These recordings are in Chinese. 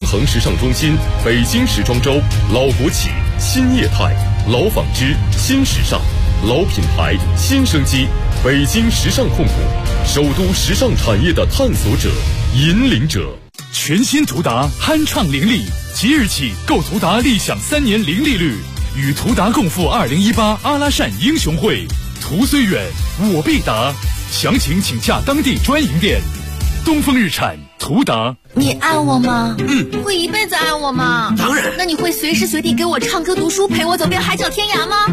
恒时尚中心、北京时装周、老国企、新业态、老纺织、新时尚、老品牌、新生机，北京时尚控股，首都时尚产业的探索者、引领者。 全新途达酣畅伶俐，即日起购途达立享3年零利率，与途达共赴2018阿拉善英雄会。途虽远，我必达。详情请洽当地专营店。东风日产途达。 你爱我吗？会一辈子爱我吗？ 当然。 那你会随时随地给我唱歌读书，陪我走遍海角天涯吗？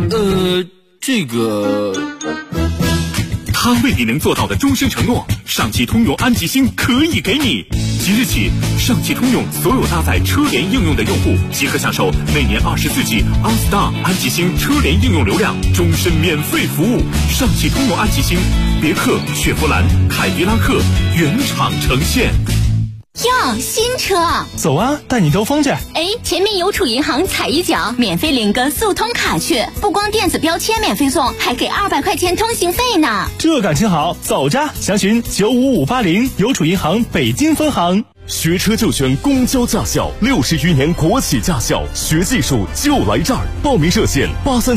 他为你能做到的终身承诺，上汽通用安吉星可以给你。即日起，上汽通用所有搭载车联应用的用户即可享受每年24G OnStar 安吉星车联应用流量，终身免费服务。上汽通用安吉星，别克、雪佛兰、凯迪拉克原厂呈现。 哟，新车！ 走啊，带你兜风去。 前面邮储银行踩一脚，免费领个速通卡去，不光电子标签免费送，还给200块钱通行费呢。 这感情好，走着！详询95580邮储银行北京分行。 学车就选公交驾校，60余年国企驾校，学技术就来这儿。报名热线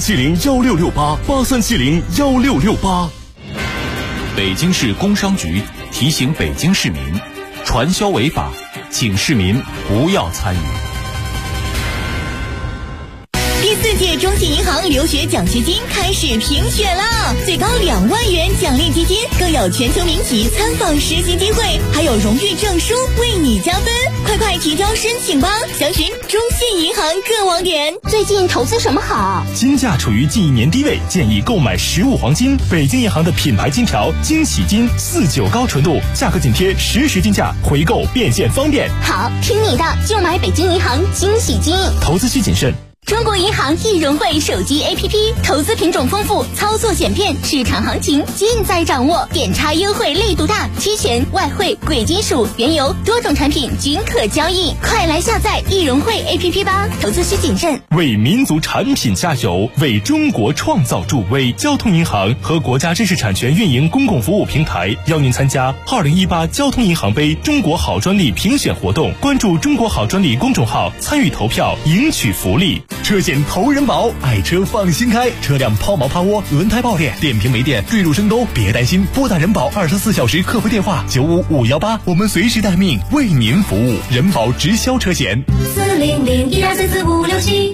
83701668，83701668。 北京市工商局提醒北京市民，传销违法，请市民不要参与。 第4届中信银行留学奖学金开始评选了，最高2万元奖励基金，更有全球民企参访实习机会，还有荣誉证书为你加分。快提交申请吧！详询中信银行各网点。 最近投资什么好？ 金价处于近1年低位，建议购买实物黄金。北京银行的品牌金条惊喜金49高纯度，价格紧贴实时金价，回购变现方便。 好，听你的，就买北京银行惊喜金。 投资需谨慎。 中国银行易融汇手机 APP， 投资品种丰富，操作简便，市场行情尽在掌握，点差优惠力度大，期权、外汇、贵金属、原油多种产品均可交易，快来下载易融汇 APP 吧！投资需谨慎。 为民族产品加油，为中国创造助威。交通银行和国家知识产权运营公共服务平台邀您参加2018交通银行杯中国好专利评选活动，关注中国好专利公众号，参与投票，赢取福利。车险投人保，爱车放心开，车辆抛锚趴窝、轮胎爆裂、电瓶没电、坠入深沟，别担心，拨打人保24小时客服电话95518，我们随时待命，为您服务。人保直销车险 40012344567。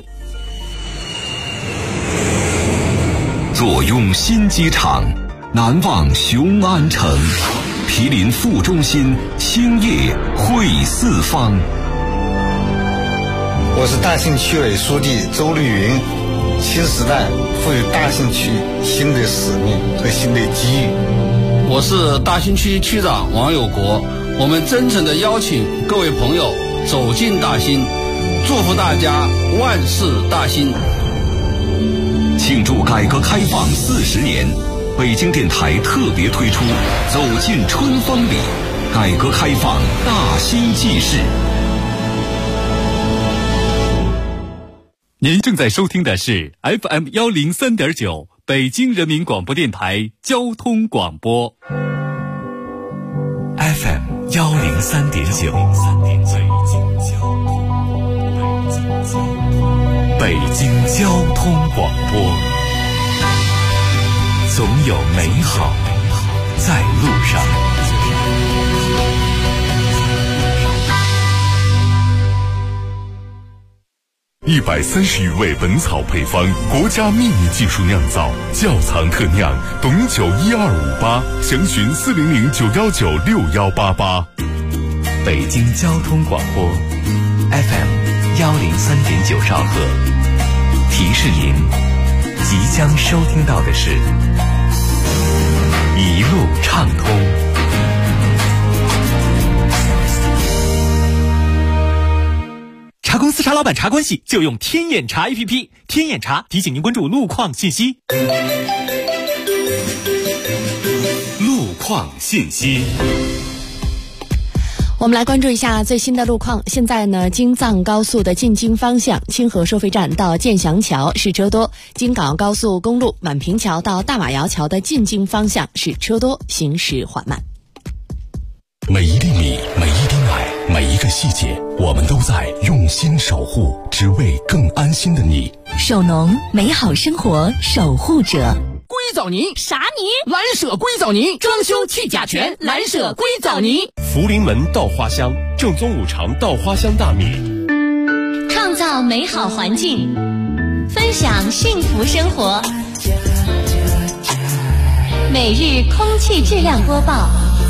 坐拥新机场，难忘雄安城，毗邻副中心，兴业汇四方。 我是大兴区委书记周绿云。新时代赋予大兴区新的使命和新的机遇。 我是大兴区区长王有国。我们真诚地邀请各位朋友走进大兴，祝福大家万事大兴。 庆祝改革开放40年，北京电台特别推出走进春风里，改革开放大兴纪事。 您正在收听的是 FM 103.9北京人民广播电台交通广播。 FM 103.9北京交通广播，总有美好在路上。 130余味本草配方，国家秘密技术酿造，窖藏特酿，董酒12588，详询40091961888。 北京交通广播 FM 103.9兆赫，提示您即将收听到的是一路畅通。 茶公司茶老板茶关系就用天眼查 APP， 天眼查提醒您关注路况信息。 路况信息。 我们来关注一下最新的路况。现在呢，京藏高速的进京方向清河收费站到建祥桥是车多，京港高速公路满坪桥到大马窑桥的进京方向是车多，行驶缓慢。 每一粒米，每一滴奶， 每一个细节，我们都在用心守护，只为更安心的你。 手农，美好生活守护者。 硅藻泥啥泥？ 蓝舍硅藻泥，装修去甲醛，蓝舍硅藻泥。 福临门稻花香，正宗五常稻花香大米， 创造美好环境，分享幸福生活。每日空气质量播报。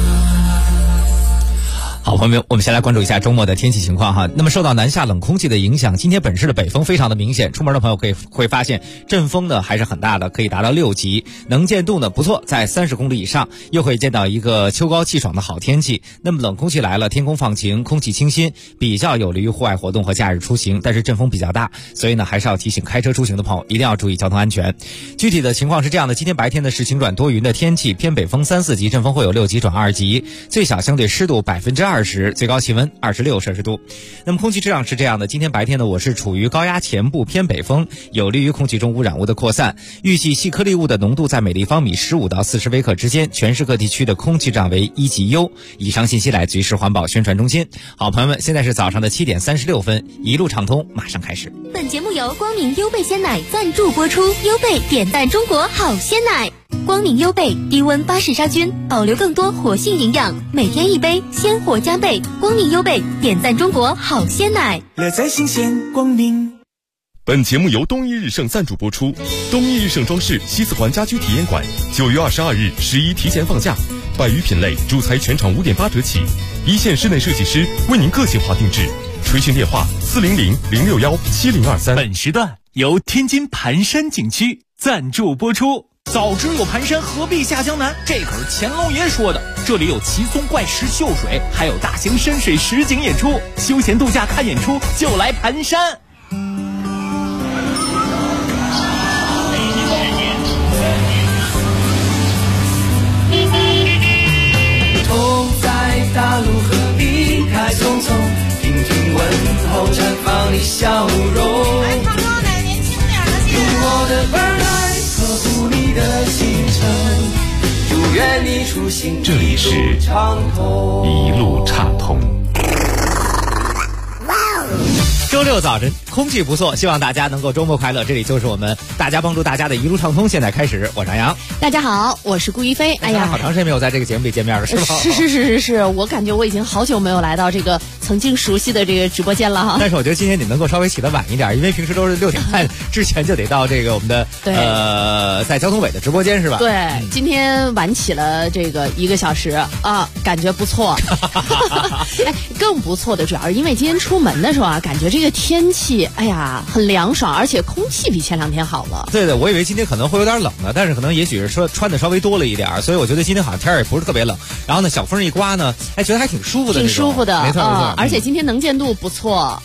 好，朋友们，我们先来关注一下周末的天气情况哈。那么受到南下冷空气的影响，今天本市的北风非常的明显，出门的朋友会发现阵风呢还是很大的，可以达到6级，能见度呢不错，在30公里以上，又会见到一个秋高气爽的好天气。那么冷空气来了，天空放晴，空气清新，比较有利于户外活动和假日出行，但是阵风比较大，所以呢还是要提醒开车出行的朋友一定要注意交通安全。具体的情况是这样的，今天白天呢是晴转多云的天气，偏北风3、4级，阵风会有6级转2级，最小相对湿度20%，最高气温26摄氏度。那么空气质量是这样的，今天白天呢我是处于高压前部偏北风，有利于空气中污染物的扩散，预计细颗粒物的浓度在每立方米15到40微克之间，全市各地区的空气质量为1级优。以上信息来自于市环保宣传中心。好，朋友们，现在是早上的7点36分，一路畅通马上开始。 本节目由光明优贝鲜奶赞助播出，优贝点赞中国好鲜奶。光明优贝低温巴氏杀菌，保留更多活性营养，每天一杯，鲜活加倍。光明优贝点赞中国好鲜奶， 乐在新鲜光明。 本节目由东一日盛赞助播出。东一日盛装饰西四环家居体验馆9月22日11提前放假，100余品类主材全场5.8折起，一线室内设计师为您个性化定制。垂询电话400-061-7023。 本时段由天津盘山景区赞助播出。早知有盘山，何必下江南？这可是乾隆爷说的。这里有奇松怪石秀水，还有大型深水实景演出，休闲度假看演出就来盘山。 头在大陆何必开匆匆，听听问候绽放你笑容。用我的耳来呵护你的行程，祝愿你出行这里是一路畅通。 周六早晨空气不错，希望大家能够周末快乐。这里就是我们大家帮助大家的一路畅通，现在开始，我是杨洋。 大家好，我是顾一飞。哎呀， 好长时间没有在这个节目里见面了，是吧？ 是，我感觉我已经好久没有来到这个曾经熟悉的这个直播间了哈。 但是我觉得今天你能够稍微起得晚一点，因为平时都是6点半之前就得到这个我们的在交通委的直播间是吧？ 对，今天晚起了这个1个小时啊，感觉不错。哎，更不错的主要是因为今天出门的时候啊，感觉这个天气哎呀很凉爽，而且空气比前2天好了。 对，我以为今天可能会有点冷的，但是可能也许是说穿的稍微多了一点，所以我觉得今天好像天也不是特别冷。然后呢，小风一刮呢，哎，觉得还挺舒服的， 挺舒服的， 没错。 而且今天能见度不错。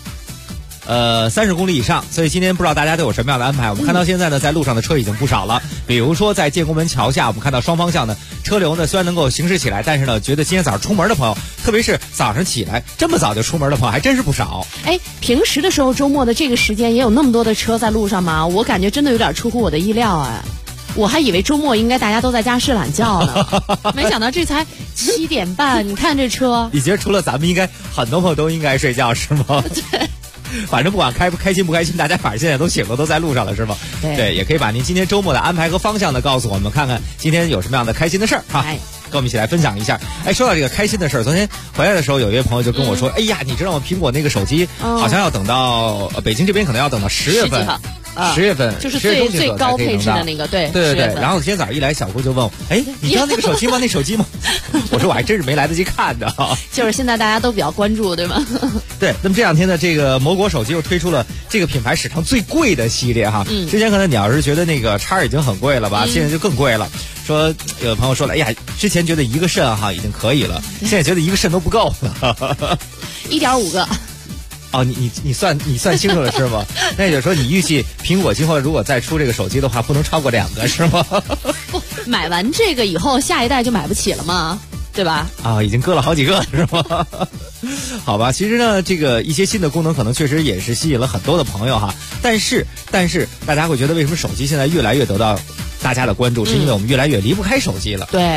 30公里以上，所以今天不知道大家都有什么样的安排。我们看到现在呢，在路上的车已经不少了。比如说在建国门桥下，我们看到双方向的车流呢，虽然能够行驶起来，但是呢，觉得今天早上出门的朋友，特别是早上起来这么早就出门的朋友，还真是不少。 哎，平时的时候，周末的这个时间也有那么多的车在路上吗？我感觉真的有点出乎我的意料哎。我还以为周末应该大家都在家睡懒觉呢，没想到这才7点半，你看这车。 你觉得除了咱们，应该很多朋友都应该睡觉是吗？ 对。 反正不管开心不开心，大家反正现在都醒了，都在路上了，是吗？对，也可以把您今天周末的安排和方向呢告诉我们，看看今天有什么样的开心的事儿哈。跟我们一起来分享一下。哎，说到这个开心的事儿，昨天回来的时候，有一位朋友就跟我说，哎呀，你知道吗？苹果那个手机好像要等到北京这边可能要等到10月份。10月份就是最高配置的那个，对。 然后今天早上一来，小姑就问我，哎，你知道那个手机吗？那手机吗？我说我还真是没来得及看的。 就是现在大家都比较关注，对吗？ 对。那么这2天呢，这个某国手机又推出了这个品牌史上最贵的系列哈。之前可能你要是觉得那个叉已经很贵了吧，现在就更贵了。说有朋友说了，哎呀，之前觉得1个肾哈已经可以了，现在觉得1个肾都不够了。 1.5个。 哦，你算清楚了是吗？那也就是说，你预计苹果今后如果再出这个手机的话，不能超过2个是吗？ 不，买完这个以后，下一代就买不起了嘛，对吧？ 啊，已经割了好几个了是吗？好吧，其实呢，这个一些新的功能可能确实也是吸引了很多的朋友哈。但是大家会觉得为什么手机现在越来越得到大家的关注，是因为我们越来越离不开手机了。 对。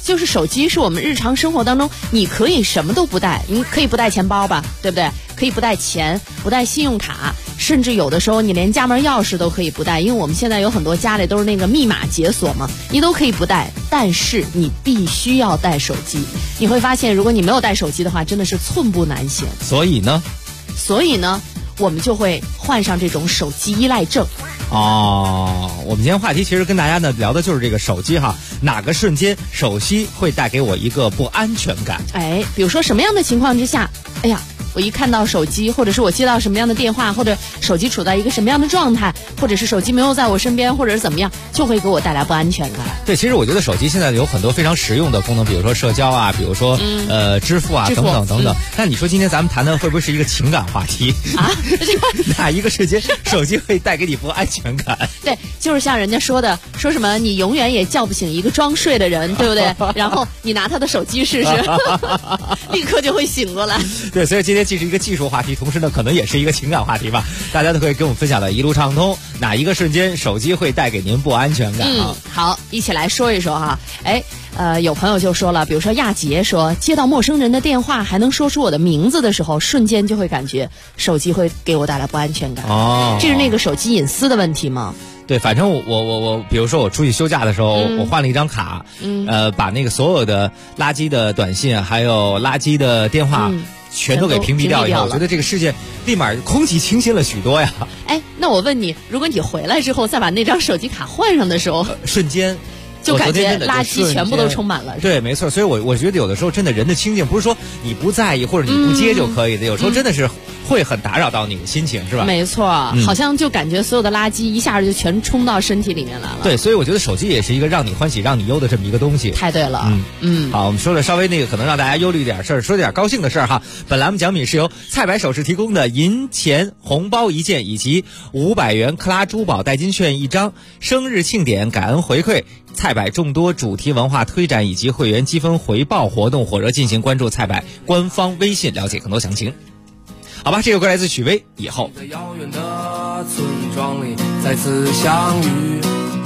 就是手机是我们日常生活当中你可以什么都不带，你可以不带钱包吧，对不对？可以不带钱，不带信用卡，甚至有的时候你连家门钥匙都可以不带，因为我们现在有很多家里都是那个密码解锁嘛，你都可以不带，但是你必须要带手机。你会发现如果你没有带手机的话，真的是寸步难行。 所以呢我们就会患上这种手机依赖症。我们今天话题其实跟大家呢聊的就是这个手机哈，哪个瞬间手机会带给我一个不安全感？ 比如说什么样的情况之下，我一看到手机，或者是我接到什么样的电话，或者手机处在一个什么样的状态，或者是手机没有在我身边，或者是怎么样，就会给我带来不安全感。 对，其实我觉得手机现在有很多非常实用的功能，比如说社交啊，比如说支付啊，等等等等。但你说今天咱们谈的会不会是一个情感话题啊？哪一个瞬间手机会带给你不安全感？ 对，就是像人家说的，说什么你永远也叫不醒一个装睡的人，对不对？然后你拿他的手机试试，立刻就会醒过来。 对，所以今天既是一个技术话题，同时呢可能也是一个情感话题吧，大家都可以跟我们分享的一路畅通。哪一个瞬间手机会带给您不安全感啊？ 好，一起来说一说哈。有朋友就说了，比如说亚杰说，接到陌生人的电话还能说出我的名字的时候，瞬间就会感觉手机会给我带来不安全感。这是那个手机隐私的问题吗？ 对，反正我比如说我出去休假的时候，我换了一张卡，把那个所有的垃圾的短信还有垃圾的电话全都给屏蔽掉以后，我觉得这个世界立马空气清新了许多呀。 那我问你，如果你回来之后再把那张手机卡换上的时候， 瞬间就感觉垃圾全部都充满了。 对，没错。所以我觉得有的时候真的人的清静不是说你不在意或者你不接就可以的，有时候真的是会很打扰到你的心情，是吧？ 没错，好像就感觉所有的垃圾一下就全冲到身体里面来了。 对，所以我觉得手机也是一个让你欢喜让你忧的这么一个东西。 太对了。 好，我们说了稍微那个可能让大家忧虑一点事儿，说点高兴的事儿哈。本栏目奖品是由菜百首饰提供的银钱红包1件以及500元克拉珠宝代金券1张，生日庆典感恩回馈。菜百众多主题文化推展以及会员积分回报活动火热进行，关注菜百官方微信了解更多详情。好吧，这首歌来自许巍，以后。 在遥远的村庄里再次相遇，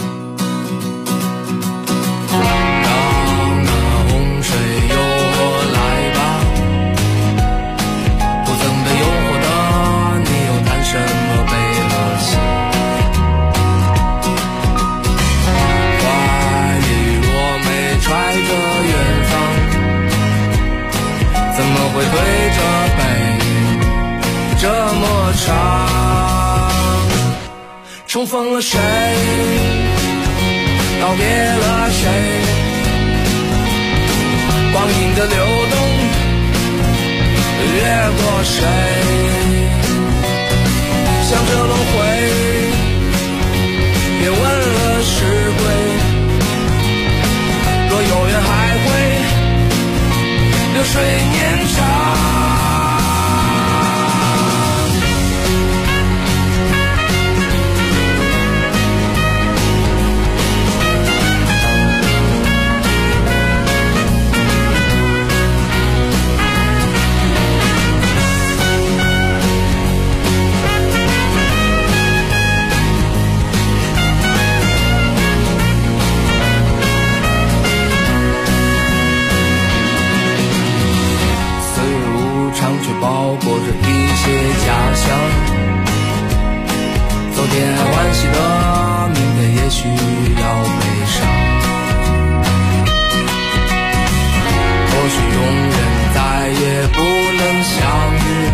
让那洪水由我来吧，不曾被诱惑的你又谈什么悲和喜？怀里若没揣着远方，怎么会对着背这么长？重逢了谁？告别了谁？光阴的流动越过谁？向着轮回，别问了是归。若有缘还会流水年长。包裹着一些家乡，昨天还欢喜的，明天也许要悲伤。或许永远再也不能相遇，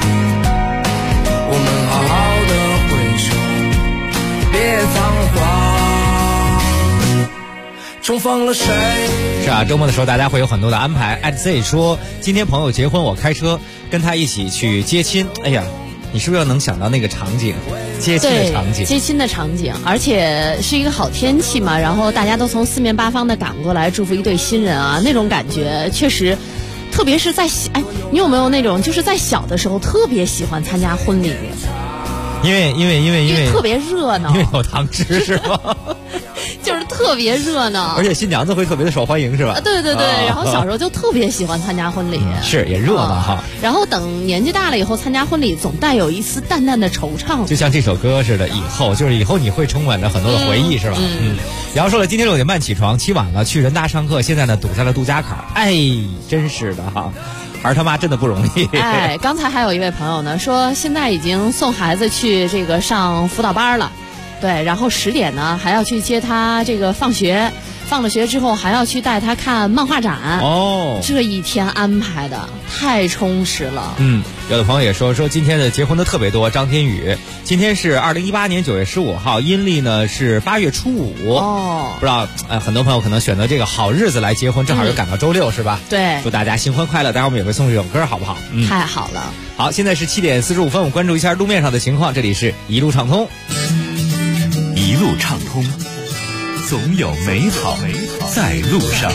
我们好好的挥手，别仓皇。重逢了谁？ 是啊，周末的时候大家会有很多的安排。@Z 说今天朋友结婚，我开车跟他一起去接亲。哎呀，你是不是能想到那个场景，接亲的场景？ 接亲的场景，而且是一个好天气嘛，然后大家都从四面八方的赶过来祝福一对新人啊，那种感觉确实，特别是在你有没有那种就是在小的时候特别喜欢参加婚礼？ 因为特别热闹， 因为有糖吃是吗？ 就是特别热闹， 而且新娘子会特别的受欢迎是吧？ 对对对，然后小时候就特别喜欢参加婚礼， 是也热闹哈。 然后等年纪大了以后，参加婚礼总带有一丝淡淡的惆怅， 就像这首歌似的，以后你会充满着很多的回忆是吧？然后说了，今天6点半起床，起晚了去人大上课，现在呢堵在了杜家坎，哎，真是的哈。儿他妈真的不容易。 哎，刚才还有一位朋友呢，说现在已经送孩子去这个上辅导班了，对，然后10点呢还要去接他这个放学，放了学之后还要去带他看漫画展。哦，这一天安排的太充实了。 有的朋友也说今天的结婚的特别多。张天宇，今天是2018年9月15号，阴历呢是8月初5。哦，不知道很多朋友可能选择这个好日子来结婚，正好又赶到周六是吧？ 对， 祝大家新婚快乐。待会儿我们也会送这首歌，好不好？ 太好了。 好，现在是7点45分，我们关注一下路面上的情况。这里是一路畅通， 一路畅通，总有美好在路上。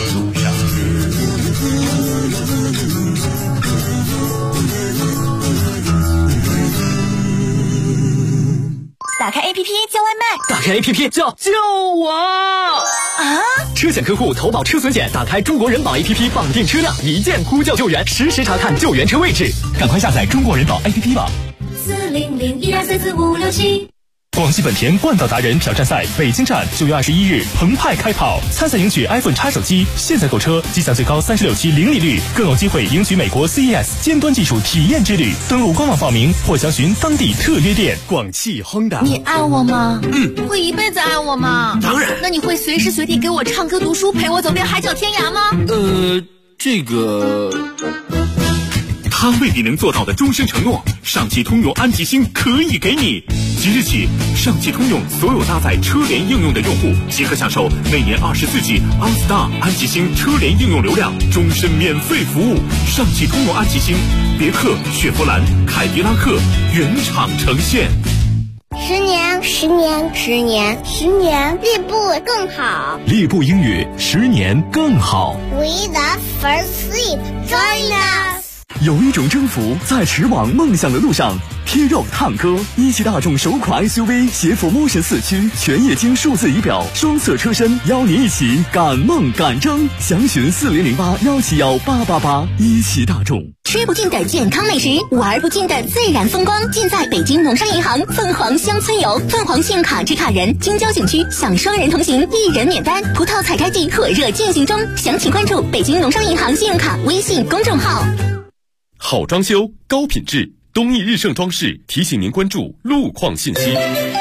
打开 APP 叫外卖， 打开 APP 叫救我啊！ 车险客户投保车损险，打开中国人保 APP 绑定车辆，一键呼叫救援，实时查看救援车位置。 赶快下载中国人保 APP 吧。 40012344567。 广汽本田冠道达人挑战赛北京站9月21日澎湃开跑，参赛赢取 iPhone X 手机，现在购车即享最高36期零利率，更有机会赢取美国 CES 尖端技术体验之旅。登录官网报名或详询当地特约店。广汽 Honda， 你爱我吗？会一辈子爱我吗？ 当然。 那你会随时随地给我唱歌读书，陪我走遍海角天涯吗？ 这个。 他为你能做到的终身承诺，上汽通用安吉星可以给你。即日起，上汽通用所有搭载车联应用的用户即可享受每年24G OnStar 安吉星车联应用流量，终身免费服务。上汽通用安吉星，别克、雪佛兰、凯迪拉克原厂呈现。 10年，10年，10年，10年，利布更好。 利布英语10年更好。 We the first sleep, join us。 有一种征服在驰往梦想的路上。贴肉探歌，一汽大众首款 SUV 携辅 Motion 4驱，全液晶数字仪表，双色车身，邀你一起赶梦赶征。详询4008171888。一汽大众。 吃不尽的健康美食，玩不尽的自然风光，尽在北京农商银行凤凰乡村游。凤凰信用卡持卡人京郊景区享双人同行，1人免单。葡萄采摘季火热进行中，详情关注北京农商银行信用卡微信公众号。 好装修，高品质，东义日盛装饰提醒您关注路况信息。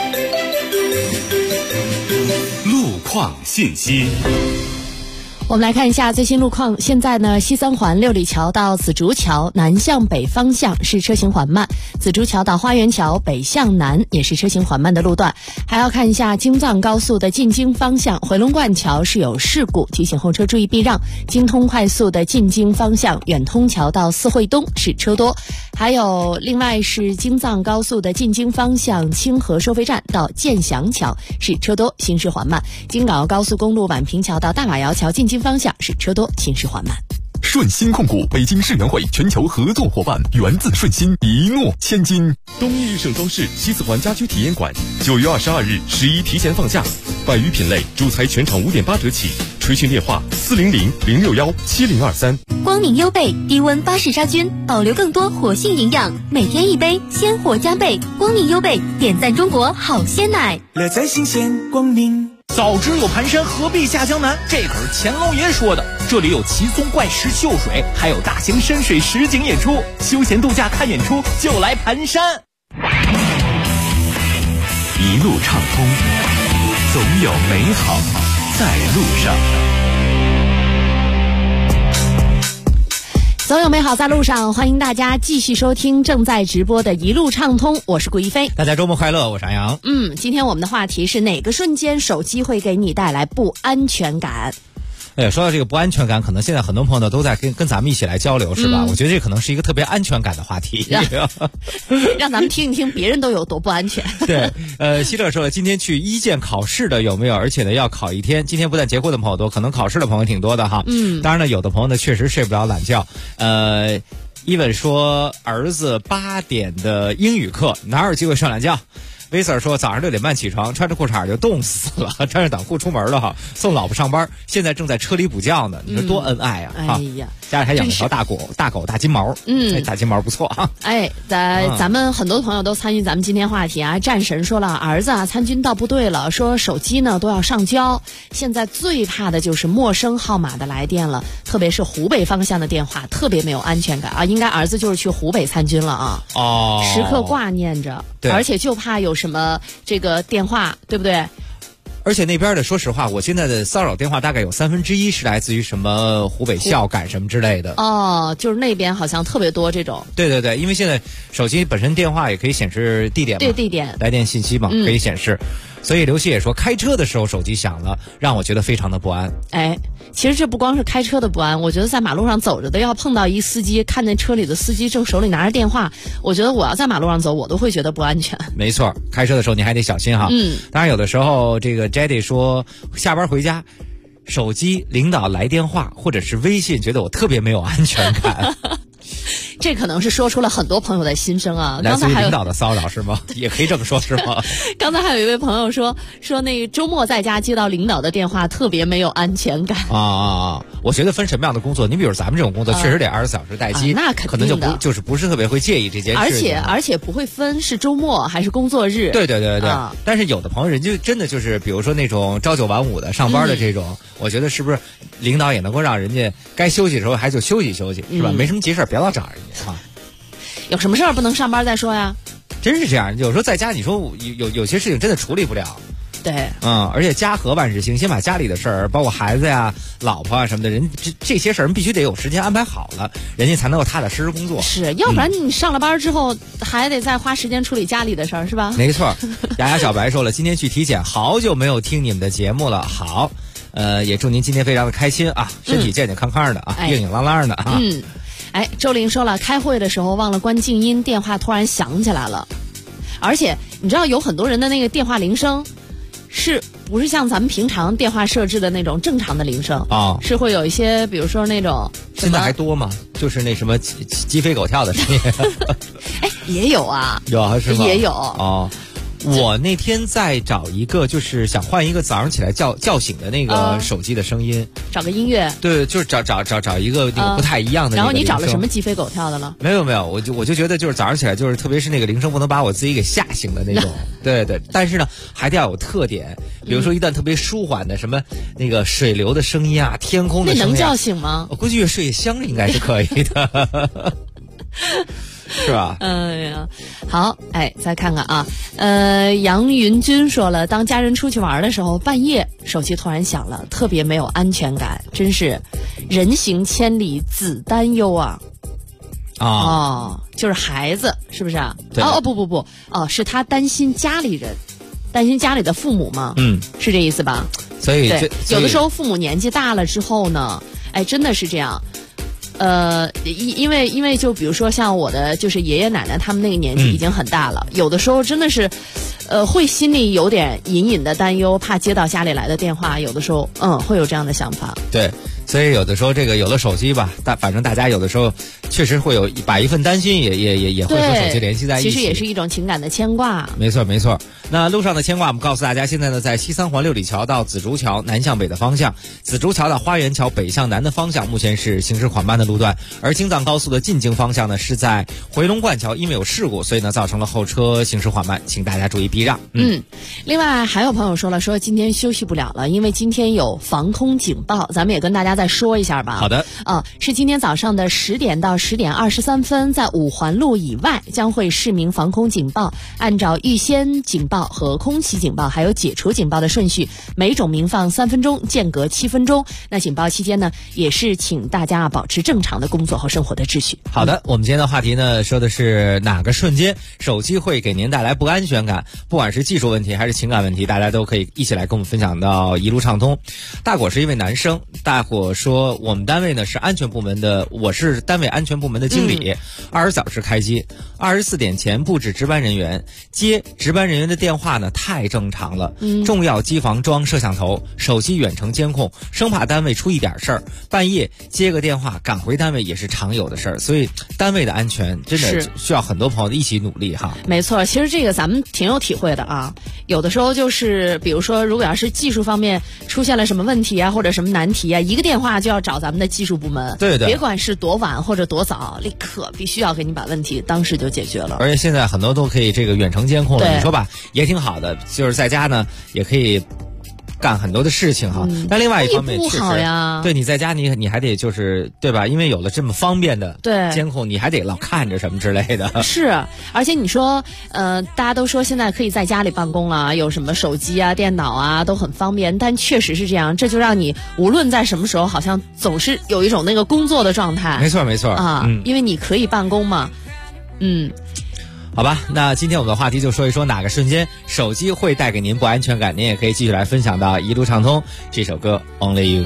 路况信息。 我们来看一下最新路况。现在呢，西三环六里桥到紫竹桥南向北方向是车行缓慢，紫竹桥到花园桥北向南也是车行缓慢的路段。还要看一下京藏高速的进京方向，回龙观桥是有事故，提醒后车注意避让。京通快速的进京方向，远通桥到四惠东是车多。还有另外是京藏高速的进京方向，清河收费站到建祥桥是车多，行驶缓慢。京港澳高速公路宛平桥到大马窑桥进京方向是车多，行驶缓慢。 顺鑫控股北京世园会全球合作伙伴，源自顺鑫，一诺千金。东义日盛装饰西四环家居体验馆9月22日11提前放假，100余品类，主材全场5.8折起，垂询电话400-061-7023。 光明优贝低温巴氏杀菌，保留更多活性营养，每天一杯，鲜活加倍。光明优贝点赞中国好鲜奶， 乐在新鲜光明。 早知有盘山，何必下江南？这可是乾隆爷说的。这里有奇松怪石秀水，还有大型深水实景演出，休闲度假看演出就来盘山。 一路畅通，总有美好在路上。 总有美好在路上，欢迎大家继续收听正在直播的一路畅通，我是顾一飞。 大家周末快乐，我是安阳。 今天我们的话题是哪个瞬间手机会给你带来不安全感？ 哎，说到这个不安全感，可能现在很多朋友呢都在跟咱们一起来交流，是吧？我觉得这可能是一个特别安全感的话题， 让咱们听一听别人都有多不安全。 对，希乐说了，今天去一建考试的有没有？而且呢，要考一天。今天不但结婚的朋友多，可能考试的朋友挺多的哈。当然呢，有的朋友呢确实睡不着懒觉。 伊文说儿子8点的英语课哪有机会上懒觉。威 Sir 说早上6点半起床，穿着裤衩就冻死了，穿着短裤出门了哈，送老婆上班，现在正在车里补觉呢。你说多恩爱啊！ 哎呀， 家里还养了条大狗大金毛，大金毛不错啊。 哎，咱们很多朋友都参与咱们今天话题啊。战神说了，儿子啊参军到部队了，说手机呢都要上交，现在最怕的就是陌生号码的来电了，特别是湖北方向的电话，特别没有安全感啊。应该儿子就是去湖北参军了啊，时刻挂念着，而且就怕有什么这个电话，对不对？ 而且那边的，说实话，我现在的骚扰电话大概有1/3是来自于什么湖北孝感什么之类的。 哦，就是那边好像特别多这种。 对对对，因为现在手机本身电话也可以显示地点嘛， 对地点来电信息嘛，可以显示。所以刘希也说，开车的时候手机响了，让我觉得非常的不安。 哎，其实这不光是开车的不安，我觉得在马路上走着的，要碰到一司机，看见车里的司机正手里拿着电话，我觉得我要在马路上走，我都会觉得不安全。 没错，开车的时候你还得小心哈。当然有的时候这个 Jady 说，下班回家，手机领导来电话或者是微信，觉得我特别没有安全感。 这可能是说出了很多朋友的心声啊！ 来自于领导的骚扰是吗？也可以这么说，是吗？ 刚才还有一位朋友说那个周末在家接到领导的电话，特别没有安全感啊！我觉得分什么样的工作，你比如咱们这种工作，确实得24小时待机， 那肯定的， 可能不是特别会介意这件事情， 而且不会分是周末还是工作日。 对。但是有的朋友人就真的就是，比如说那种朝9晚5的上班的这种，我觉得是不是领导也能够让人家该休息的时候还就休息休息，是吧？没什么急事别老找人家啊。 有什么事儿不能上班再说呀？ 真是这样，有时候在家，你说有些事情真的处理不了。 对， 而且家和万事兴，先把家里的事儿，包括孩子呀、老婆啊什么的，人这些事儿必须得有时间安排好了，人家才能够踏踏实实工作。 是，要不然你上了班之后，还得再花时间处理家里的事儿，是吧？ 没错。雅雅小白说了，今天去体检，好久没有听你们的节目了。好，也祝您今天非常的开心啊，身体健健康康的啊，硬硬朗朗的啊。 哎，周玲说了，开会的时候忘了关静音，电话突然响起来了，而且你知道有很多人的那个电话铃声是不是像咱们平常电话设置的那种正常的铃声啊？ 是会有一些，比如说那种现在还多吗？就是那什么鸡飞狗跳的声音。 哎，也有啊， 有啊，是吗？ 也有哦。我那天在找一个，就是想换一个早上起来叫醒的那个手机的声音， 找个音乐。 对，就是找一个那个不太一样的。 然后你找了什么鸡飞狗跳的了？ 没有，我就觉得就是早上起来就是，特别是那个铃声不能把我自己给吓醒的那种。对，但是呢还得要有特点，比如说一段特别舒缓的什么那个水流的声音啊，天空的声音。 那能叫醒吗？ 我估计越睡越香应该是可以的。是吧？ 哎呀，好，哎，再看看啊，杨云军说了，当家人出去玩的时候，半夜手机突然响了，特别没有安全感，真是人行千里子担忧啊！就是孩子是不是啊？不，是他担心家里人，担心家里的父母吗？是这意思吧？ 所以有的时候父母年纪大了之后呢，哎，真的是这样。因为就比如说像我的就是爷爷奶奶他们那个年纪已经很大了，有的时候真的是，会心里有点隐隐的担忧，怕接到家里来的电话，有的时候会有这样的想法。 对，所以有的时候这个有了手机吧，反正大家有的时候确实会有把一份担心也会和手机联系在一起， 其实也是一种情感的牵挂。 没错。那路上的牵挂，我们告诉大家，现在呢在西三环六里桥到紫竹桥南向北的方向，紫竹桥到花园桥北向南的方向，目前是行驶缓慢的路段。而京藏高速的进京方向呢，是在回龙观桥，因为有事故，所以呢造成了后车行驶缓慢，请大家注意避让。 另外还有朋友说今天休息不了了，因为今天有防空警报，咱们也跟大家再说一下吧。 好的， 是今天早上的10点到10点23分，在五环路以外将会示明防空警报，按照预先警报和空袭警报还有解除警报的顺序，每种鸣放3分钟，间隔7分钟。那警报期间呢，也是请大家保持正常的工作和生活的秩序。 好的，我们今天的话题呢，说的是哪个瞬间手机会给您带来不安全感，不管是技术问题还是情感问题，大家都可以一起来跟我们分享到一路畅通。大果是一位男生，大果我说，我们单位呢是安全部门的，我是单位安全部门的经理，24小时开机，24点前布置值班人员，接值班人员的电话呢太正常了，重要机房装摄像头，手机远程监控，生怕单位出一点事儿，半夜接个电话赶回单位也是常有的事儿，所以单位的安全真的需要很多朋友一起努力哈。 没错，其实这个咱们挺有体会的啊，有的时候就是比如说如果要是技术方面出现了什么问题啊或者什么难题啊，一个电话就要找咱们的技术部门， 对， 别管是多晚或者多早，立刻必须要给你把问题当时就解决了。 而且现在很多都可以这个远程监控了，你说吧也挺好的，就是在家呢也可以干很多的事情哈，但另外一方面确实，对，你在家你还得就是对吧？因为有了这么方便的监控，你还得老看着什么之类的。 是，而且你说大家都说现在可以在家里办公了，有什么手机啊、电脑啊都很方便，但确实是这样，这就让你无论在什么时候，好像总是有一种那个工作的状态。 没错啊，因为你可以办公嘛， 好吧，那今天我们的话题就说一说哪个瞬间手机会带给您不安全感，您也可以继续来分享到一路畅通这首歌 Only You。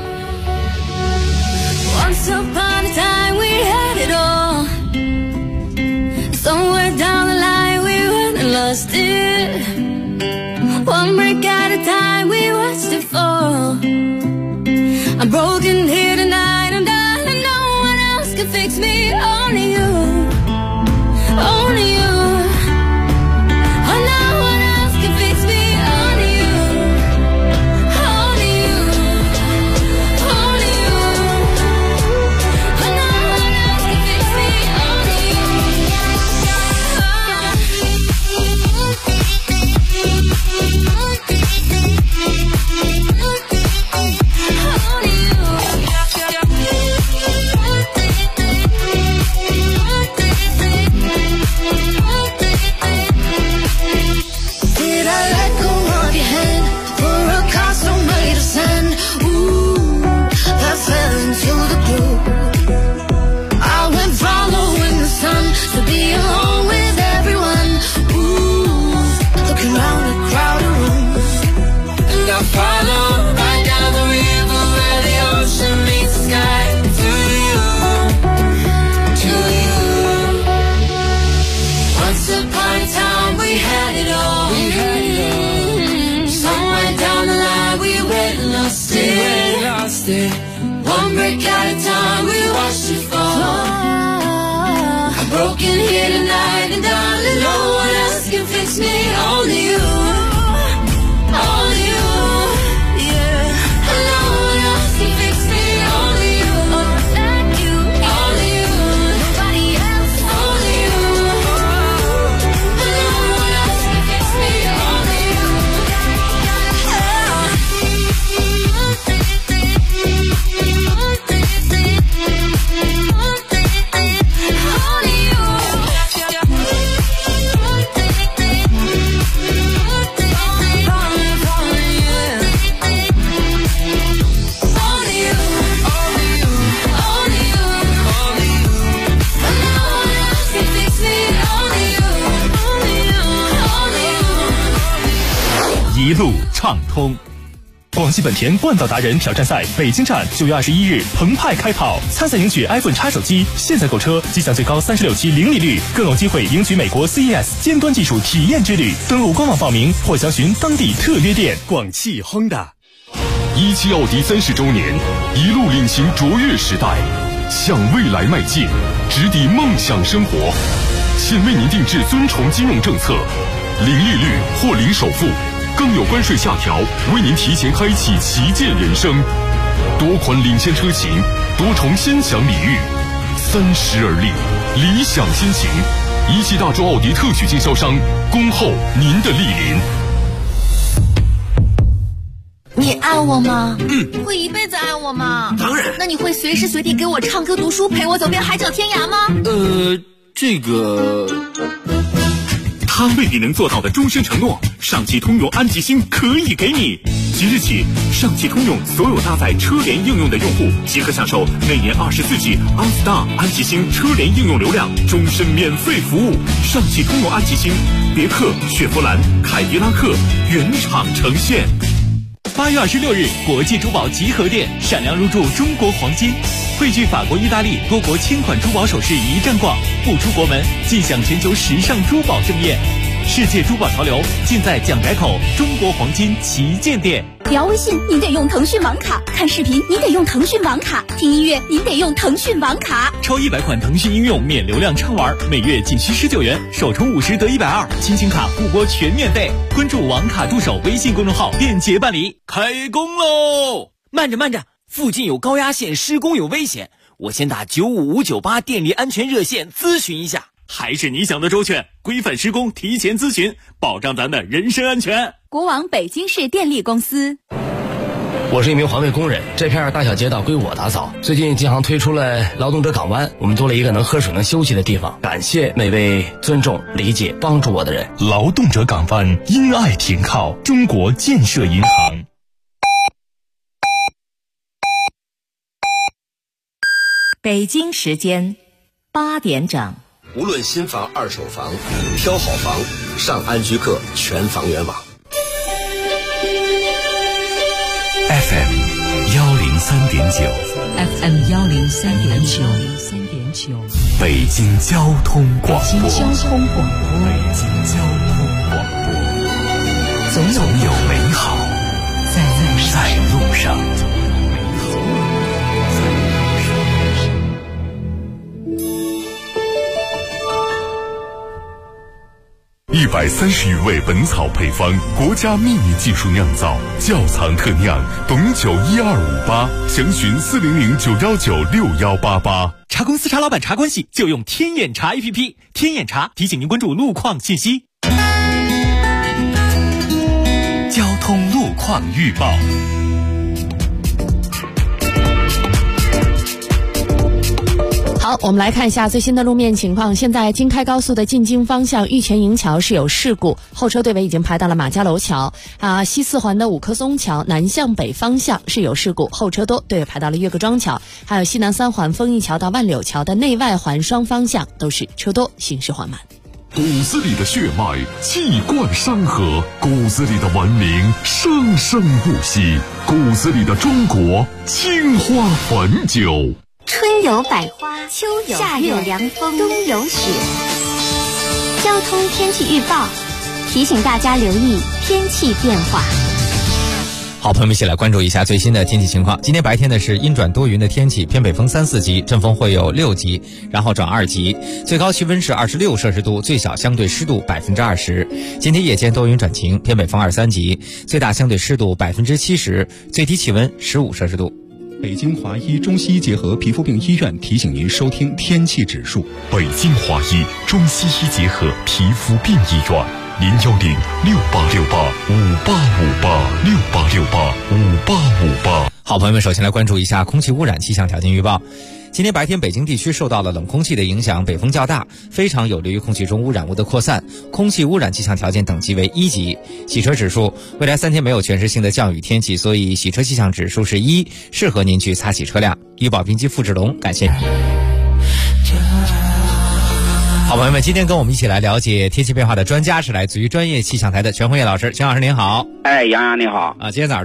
Once upon a time we had it all, somewhere down the line we went and lost it, one break at a time we watched it fall. I'm broken here tonight and darling no one else can fix me, only you, only you. Oh, no one else can fix me, only you, only you, only you. Oh, no one else can fix me, only you. Did I let go of your hand for a car so made of sand? Ooh, that fell into the blue. I went following the sun to be alone with everyone. Ooh, looking round a crowded room, and I followed right down the river where the ocean meets the sky. To you, to you. Once upon a time we had it all. Somewhere down the line we went and lost it. One break at a time we watched it fall. I'm broken here tonight and darling no one else can fix me, only you, only you. Yeah, and no one else can fix me, only you, only you, only you. Nobody else, only you. And no one else can fix me, only you. 一路畅通。广汽本田冠道达人挑战赛北京站9月21日澎湃开跑，参赛赢取 iPhone X 手机，现在购车即享最高36期零利率，更有机会赢取美国 CES 尖端技术体验之旅。登录官网报名或详询当地特约店。广汽 Honda。 17奥迪30周年，一路领行卓越时代，向未来迈进，直抵梦想生活。现为您定制尊崇金融政策，零利率或零首付，更有关税下调，为您提前开启旗舰人生。多款领先车型，多重先享礼遇，30而立，理想先行。17大洲奥迪特许经销商，恭候您的莅临。 你爱我吗？会一辈子爱我吗？ 当然。 那你会随时随地给我唱歌读书，陪我走遍海角天涯吗？ 这个。 他为你能做到的终身承诺，上汽通用安吉星可以给你。即日起，上汽通用所有搭载车联应用的用户即可享受每年24G OnStar 安吉星车联应用流量，终身免费服务。上汽通用安吉星，别克、雪佛兰、凯迪拉克原厂呈现。 8月26日，国际珠宝集合店，闪亮入驻中国黄金，汇聚法国、意大利多国千款珠宝首饰一站逛，不出国门尽享全球时尚珠宝盛宴。世界珠宝潮流尽在蒋宅口中国黄金旗舰店。 聊微信您得用腾讯网卡，看视频您得用腾讯网卡，听音乐您得用腾讯网卡。 超100款腾讯应用免流量畅玩，每月仅需19元，首充50得120，亲情卡互拨全免费。关注网卡助手微信公众号，便捷办理。 开工喽！慢着，附近有高压线施工有危险，我先打95598电力安全热线咨询一下。 还是你想的周全，规范施工提前咨询，保障咱的人身安全。 国网北京市电力公司。 我是一名环卫工人，这片大小街道归我打扫。最近京杭推出了劳动者港湾，我们多了一个能喝水能休息的地方。感谢每位尊重、理解、帮助我的人。 劳动者港湾，因爱停靠，中国建设银行。 北京时间8点整。 无论新房、二手房，挑好房，上安居客全房源网。 FM 103.9 FM 103.9 北京交通广播。 北京交通广播。总有美好在路上。 130余味本草配方，国家秘密技术酿造，窖藏特酿，董酒12588，详询40091961188。 茶公司茶老板茶关系就用天眼茶 APP， 天眼茶提醒您关注路况信息。 交通路况预报。 好，我们来看一下最新的路面情况。现在京开高速的进京方向玉泉营桥是有事故，后车队尾已经排到了马家楼桥。西四环的五棵松桥南向北方向是有事故，后车多，队尾排到了岳各庄桥。还有西南三环丰益桥到万柳桥的内外环双方向都是车多，行驶缓慢。 骨子里的血脉，气贯山河；骨子里的文明，生生不息；骨子里的中国，青花汾酒。 春有百花，秋有夏有凉风，冬有雪。交通天气预报提醒大家留意天气变化。 好，朋友们一起来关注一下最新的天气情况。今天白天呢是阴转多云的天气，偏北风3、4级，阵风会有6级，然后转2级，最高气温是26摄氏度，最小相对湿度20%。今天夜间多云转晴，偏北风2、3级，最大相对湿度70%，最低气温15摄氏度。 北京华医中西医结合皮肤病医院提醒您收听天气指数。 北京华医中西医结合皮肤病医院，0106868585858，68685858。 好，朋友们，首先来关注一下空气污染气象条件预报。今天白天北京地区受到了冷空气的影响，北风较大，非常有利于空气中污染物的扩散，空气污染气象条件等级为1级。洗车指数，未来3天没有全市性的降雨天气，所以洗车气象指数是1，适合您去擦洗车辆。医保编辑付志龙，感谢。好，朋友们，今天跟我们一起来了解天气变化的专家是来自于专业气象台的全红叶老师。全老师您好。 杨洋你好。 今天早上。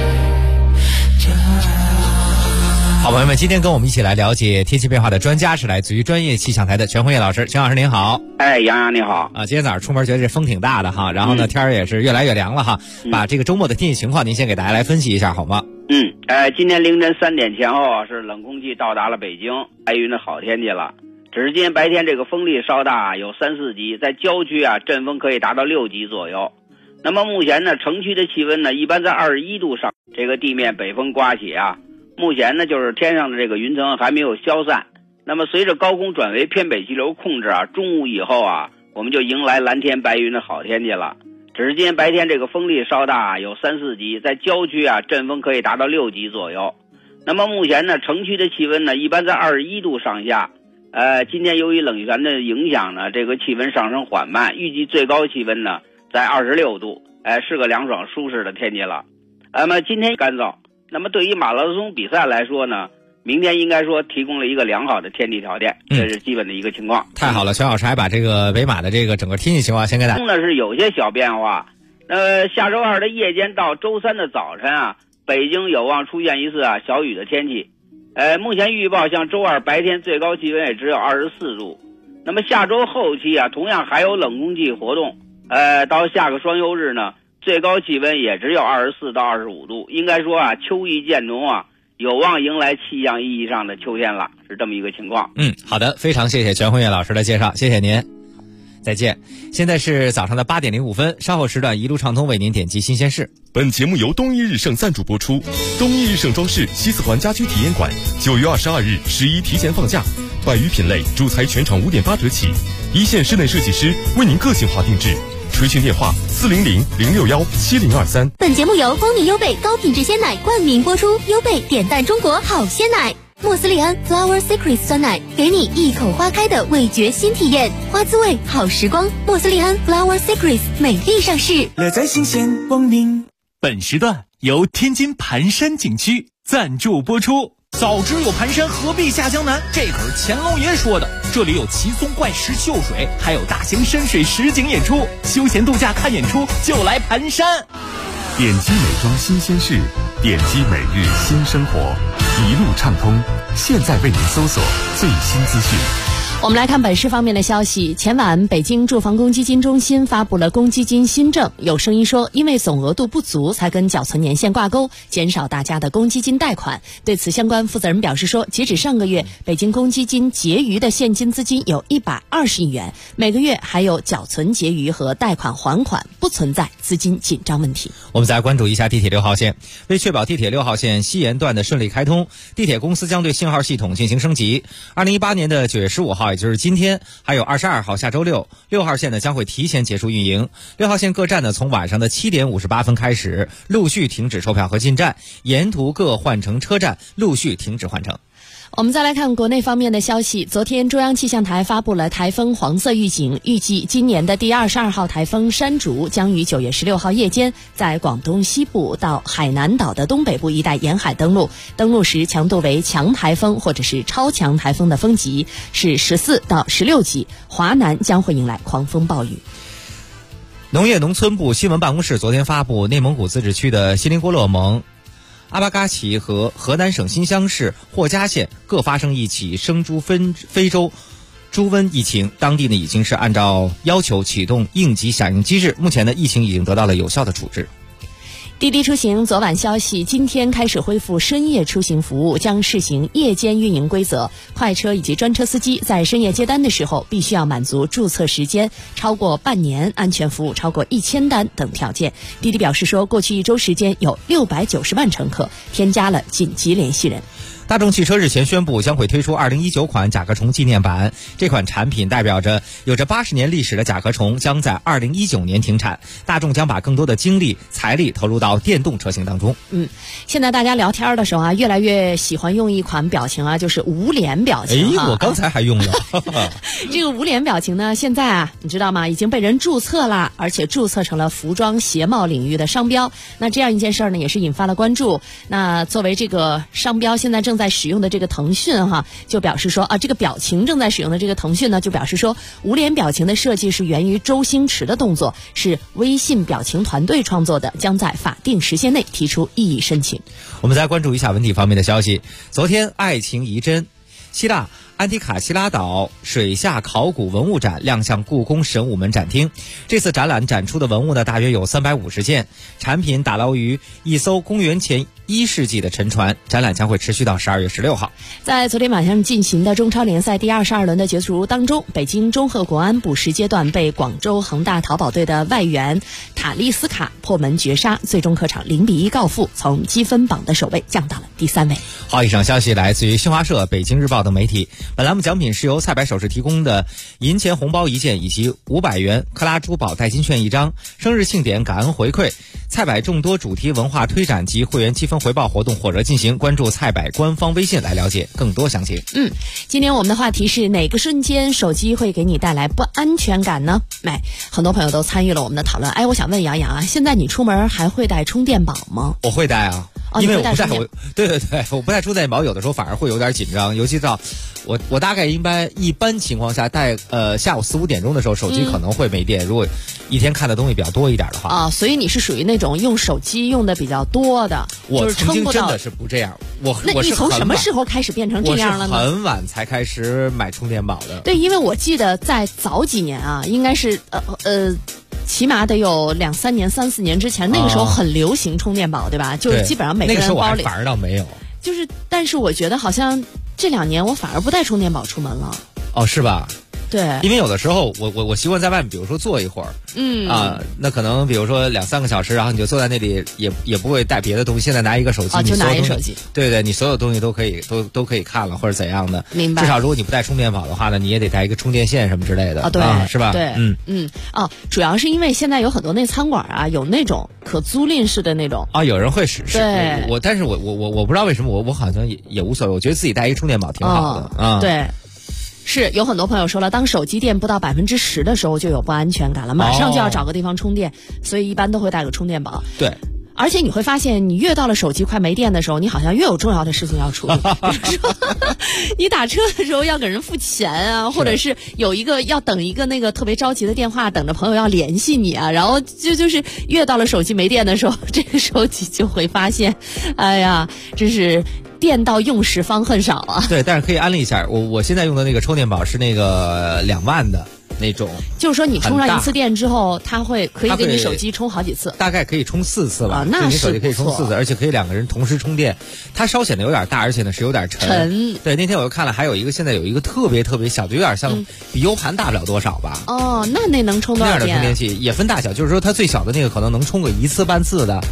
好，朋友们，今天跟我们一起来了解天气变化的专家是来自于专业气象台的全红叶老师。全老师您好。 杨洋你好。 今天早上出门觉得这风挺大的哈，然后呢天儿也是越来越凉了哈，把这个周末的天气情况您先给大家来分析一下好吗？ 今天凌晨3点前后是冷空气到达了北京，白云的好天气了。只是今天白天这个风力稍大，有3、4级，在郊区阵风可以达到6级左右。那么目前呢，城区的气温呢一般在21度上，这个地面北风刮起目前呢就是天上的这个云层还没有消散。那么随着高空转为偏北气流控制中午以后我们就迎来蓝天白云的好天气了。只是今天白天这个风力稍大，有3、4级，在郊区阵风可以达到6级左右。那么目前呢，城区的气温呢一般在21度上下。今天由于冷旋的影响呢，这个气温上升缓慢，预计最高气温呢在26度，是个凉爽舒适的天气了。那么今天干燥，那么对于马拉松比赛来说呢，明天应该说提供了一个良好的天气条件，这是基本的一个情况。 太好了，全老师还把这个北马的这个整个天气情况先给大家。 呢是有些小变化， 下周二的夜间到周三的早晨啊，北京有望出现一次小雨的天气。目前预报像周二白天最高气温也只有24度。那么下周后期啊，同样还有冷空气活动。到下个双休日呢，最高气温也只有24到25度。应该说啊，秋意渐浓啊，有望迎来气象意义上的秋天了，是这么一个情况。 好的，非常谢谢全红月老师的介绍，谢谢您。再见。现在是早上的8点05分，稍后时段一路畅通为您点击新鲜事。 本节目由东一日盛赞助播出。东一日盛装饰西四环家居体验馆9月22日11提前放假，100余品类主材全场5.8折起，一线室内设计师为您个性化定制。垂询电话400-061-7023。 本节目由光明优贝高品质鲜奶冠名播出，优贝点赞中国好鲜奶。莫斯利安 Flower Secrets 酸奶，给你一口花开的味觉新体验，花滋味好时光。莫斯利安 Flower Secrets 美丽上市， 乐在新鲜光明。本时段由天津盘山景区赞助播出。早知有盘山，何必下江南？这可是乾隆爷说的。这里有奇松怪石秀水，还有大型深水实景演出，休闲度假看演出就来盘山。 点击美妆新鲜事，点击每日新生活，一路畅通。现在为您搜索最新资讯。 我们来看本市方面的消息。前晚，北京住房公积金中心发布了公积金新政，有声音说，因为总额度不足才跟缴存年限挂钩，减少大家的公积金贷款。对此，相关负责人表示说，截止上个月，北京公积金结余的现金资金有120亿元，每个月还有缴存结余和贷款还款，不存在资金紧张问题。 我们再来关注一下地铁6号线。为确保地铁6号线西延段的顺利开通，地铁公司将对信号系统进行升级。2018年的9月15号，也就是今天，还有22号下周六，6号线呢将会提前结束运营。6号线各站呢从晚上的7点58分开始陆续停止售票和进站，沿途各换乘车站陆续停止换乘。 我们再来看国内方面的消息。昨天中央气象台发布了台风黄色预警，预计今年的第22号台风山竹将于9月16号夜间在广东西部到海南岛的东北部一带沿海登陆，登陆时强度为强台风或者是超强台风的风级是14到16级，华南将会迎来狂风暴雨。 农业农村部新闻办公室昨天发布，内蒙古自治区的锡林郭勒盟、阿巴嘎旗和河南省新乡市霍家县各发生一起生猪非洲猪瘟疫情，当地呢已经是按照要求启动应急响应机制，目前呢疫情已经得到了有效的处置。 滴滴出行昨晚消息，今天开始恢复深夜出行服务，将试行夜间运营规则。快车以及专车司机在深夜接单的时候，必须要满足注册时间超过半年、安全服务超过1000单等条件。滴滴表示说，过去1周时间有690万乘客添加了紧急联系人。 大众汽车日前宣布将会推出2019款甲壳虫纪念版，这款产品代表着有着80年历史的甲壳虫将在2019年停产，大众将把更多的精力财力投入到电动车型当中。 现在大家聊天的时候啊，越来越喜欢用一款表情啊，就是无脸表情。 我刚才还用了这个无脸表情呢，现在啊，你知道吗，已经被人注册了，而且注册成了服装鞋帽领域的商标。那这样一件事呢，也是引发了关注。那作为这个商标现在正在使用的这个腾讯就表示说这个表情正在使用的这个腾讯呢，就表示说，无脸表情的设计是源于周星驰的动作，是微信表情团队创作的，将在法定时限内提出异议申请。 我们再关注一下文体方面的消息。昨天爱情遗珍希腊安提卡希拉岛水下考古文物展亮相故宫神武门展厅。这次展览展出的文物呢，大约有350件，产品打捞于一艘公元前1世纪的沉船。展览将会持续到12月16号。 在昨天晚上进行的中超联赛第22轮的角逐当中，北京中赫国安补时阶段被广州恒大淘宝队的外援塔利斯卡破门绝杀，最终客场0-1告负，从积分榜的首位降到了第3位。 好，以上消息来自于新华社、北京日报等媒体。本栏目奖品是由菜百首饰提供的银钱红包1件以及500元克拉珠宝代金券1张。生日庆典感恩回馈，菜百众多主题文化推展及会员积分回报活动火热进行，关注菜百官方微信来了解更多详情。 今天我们的话题是哪个瞬间手机会给你带来不安全感呢？很多朋友都参与了我们的讨论。我想问杨洋啊，现在你出门还会带充电宝吗？ 我会带啊。 因为我不太对，我不太充电宝，有的时候反而会有点紧张，尤其到我大概一般情况下下午4、5点钟的时候，手机可能会没电。如果一天看的东西比较多一点的话啊，所以你是属于那种用手机用的比较多的， 我就是曾经真的是不这样。 那你从什么时候开始变成这样了呢？ 我是很晚才开始买充电宝的。 对，因为我记得在早几年啊，应该是起码得有2、3年、3、4年之前，那个时候很流行充电宝，对吧？就是基本上每个人包里。 那个时候我还反而倒没有。 就是，但是我觉得好像这2年我反而不带充电宝出门了。 哦，是吧？ 对， 因为有的时候我习惯在外面，比如说坐一会儿，那可能比如说2、3个小时，然后你就坐在那里，也不会带别的东西。现在拿一个手机， 就拿一个手机， 对，你所有东西都可以看了或者怎样的。 明白。 至少如果你不带充电宝的话呢，你也得带一个充电线什么之类的。 啊，对， 是吧？ 对，主要是因为现在有很多那餐馆啊，有那种可租赁式的那种啊，有人会使。 对， 但是我不知道为什么我好像也无所谓，我觉得自己带一个充电宝挺好的啊。 对。是有很多朋友说了，当手机电不到10%的时候就有不安全感了，马上就要找个地方充电，所以一般都会带个充电宝。 对， 而且你会发现，你越到了手机快没电的时候，你好像越有重要的事情要处理。比如说，你打车的时候要给人付钱啊，或者是有一个要等一个那个特别着急的电话，等着朋友要联系你啊，然后就是越到了手机没电的时候，这个时候就会发现，哎呀，真是。电到用时方恨少啊！ 对，但是可以安利一下，我现在用的那个充电宝是那个2万的那种， 就是说你充上一次电之后，它可以给你手机充好几次， 大概可以充4次吧。 那你手机可以充4次，而且可以2个人同时充电。它稍显得有点大，而且呢是有点沉。对，那天我又看了，还有一个现在有一个特别特别小的，有点像比 U 盘大不了多少吧。 哦，那能充多少电？ 那样的充电器也分大小，就是说它最小的那个可能能充个1次半次的。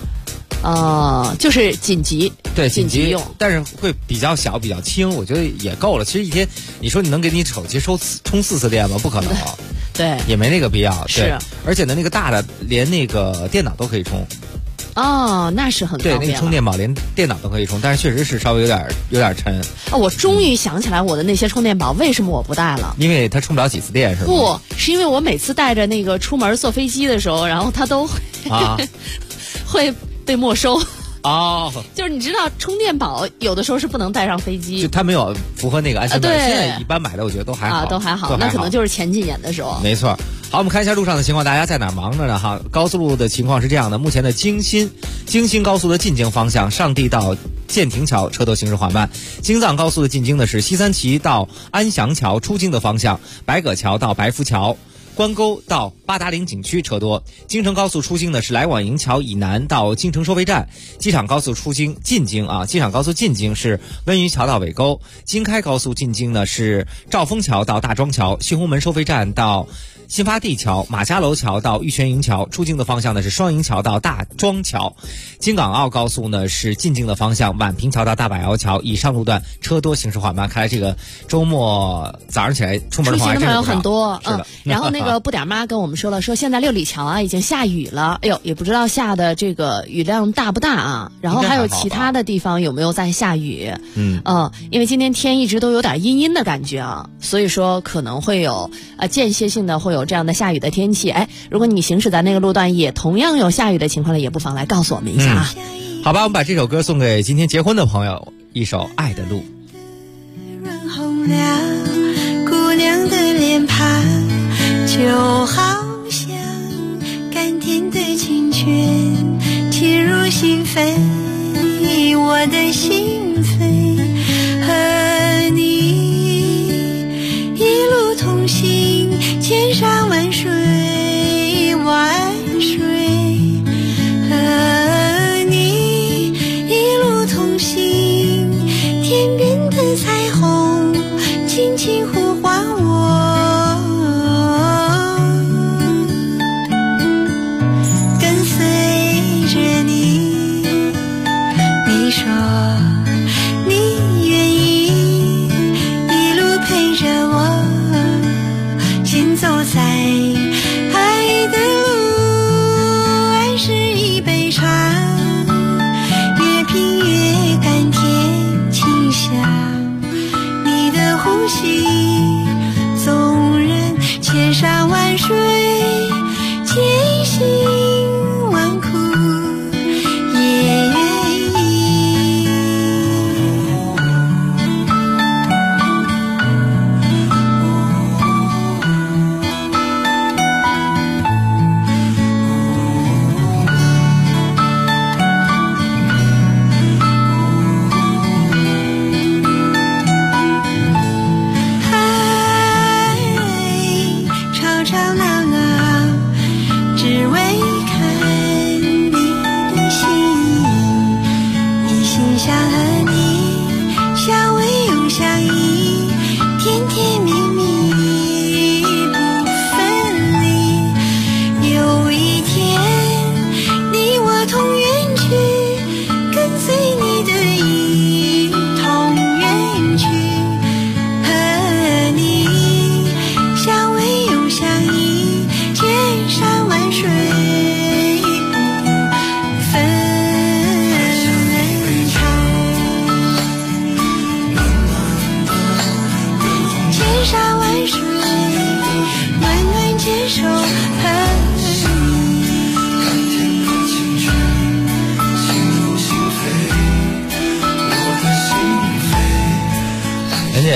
就是紧急， 对， 紧急用， 但是会比较小，比较轻，我觉得也够了。其实一天，你说你能给你手机充4次电吗？不可能， 对， 也没那个必要。 是， 而且呢，那个大的连那个电脑都可以充。 哦，那是很方便。 对，那个充电宝连电脑都可以充，但是确实是稍微有点沉。 我终于想起来我的那些充电宝为什么我不带了？ 因为它充不了几次电，是吗？ 不是因为我每次带着那个出门坐飞机的时候，然后它都会被没收。就是你知道充电宝有的时候是不能带上飞机， 就它没有符合那个安全标准。现在一般买的我觉得都还好， 都还好，那可能就是前几年的时候。 没错。好，我们看一下路上的情况，大家在哪儿忙着呢？哈，高速路的情况是这样的，目前的京新高速的进京方向，上地到建亭桥车多行驶缓慢；京藏高速的进京的是西三旗到安祥桥出京的方向，白葛桥到白福桥。关沟到八达岭景区车多，京承高速出京的是来往营桥以南到京承收费站，机场高速出京进京机场高速进京是温榆桥到尾沟，京开高速进京呢是兆丰桥到大庄桥，新红门收费站到新发地桥，马家楼桥到玉泉营桥，出京的方向呢是双营桥到大庄桥，京港澳高速呢是进京的方向宛平桥到大柏窑桥，以上路段车多行驶缓慢。看来这个周末早上起来出门的话还真是有很多。 是的， 然后那个不点妈跟我们说了，说现在六里桥已经下雨了，哎呦，也不知道下的这个雨量大不大啊。然后还有其他的地方有没有在下雨？因为今天天一直都有点阴阴的感觉啊，所以说可能会有间歇性的会有这样的下雨的天气。如果你行驶在那个路段也同样有下雨的情况呢，也不妨来告诉我们一下啊。 好吧，我们把这首歌送给今天结婚的朋友，一首《爱的路》。 润红了姑娘的脸庞，就好像甘甜的清泉沏入心扉，我的心扉和你一路同行，千山万水万水，和你一路同行，天边的彩虹轻轻呼唤我，跟随着你，你说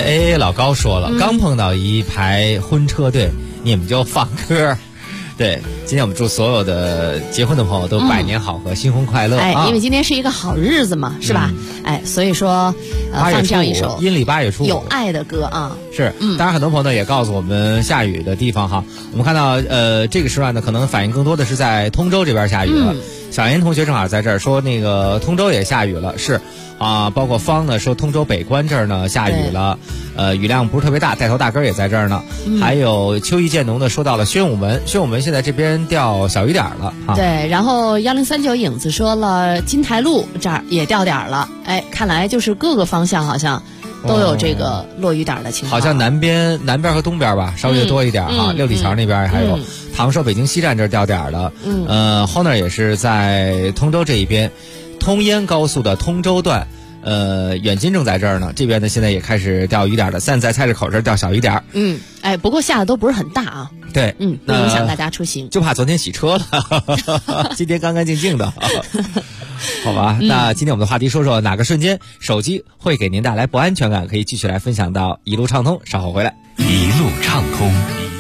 哎，老高说了，刚碰到一排婚车队，你们就放歌。对，今天我们祝所有的结婚的朋友都百年好合，新婚快乐。 因为今天是一个好日子嘛，是吧？所以说放这样一首阴历8月初5 有爱的歌啊。 是，当然很多朋友呢也告诉我们下雨的地方哈。我们看到这个时段呢，可能反应更多的是在通州这边下雨了。小严同学正好在这儿说，那个通州也下雨了，是啊，包括方呢说通州北关这儿呢下雨了，雨量不是特别大，带头大根也在这儿呢。还有秋意渐浓的说到了宣武门现在这边掉小雨点了啊。 对，然后1039影子说了金台路这儿也掉点了，看来就是各个方向好像都有这个落雨点的情况。 好像南边和东边吧稍微多一点哈，六里桥那边还有唐寿北京西站这儿掉点了。后那也是在通州这一边，通燕高速的通州段。远近正在这儿呢，这边呢现在也开始掉雨点了，在菜市口这儿掉小雨点。 不过下的都不是很大啊。 对， 不影响大家出行， 就怕昨天洗车了，今天干干净净的。好吧，那今天我们的话题说说哪个瞬间手机会给您带来不安全感，可以继续来分享到一路畅通，稍后回来。 一路畅通，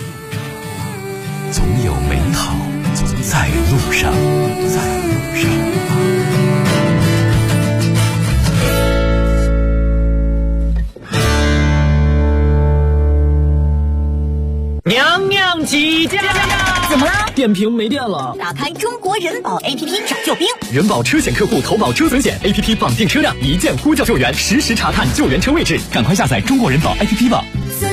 总有美好在路上， 娘娘起驾！ 怎么了？ 电瓶没电了。 打开中国人保 APP 找救兵。 人保车险客户投保车损险 APP 绑定车辆，一键呼叫救援，实时查看救援车位置。赶快下载中国人保 APP 吧。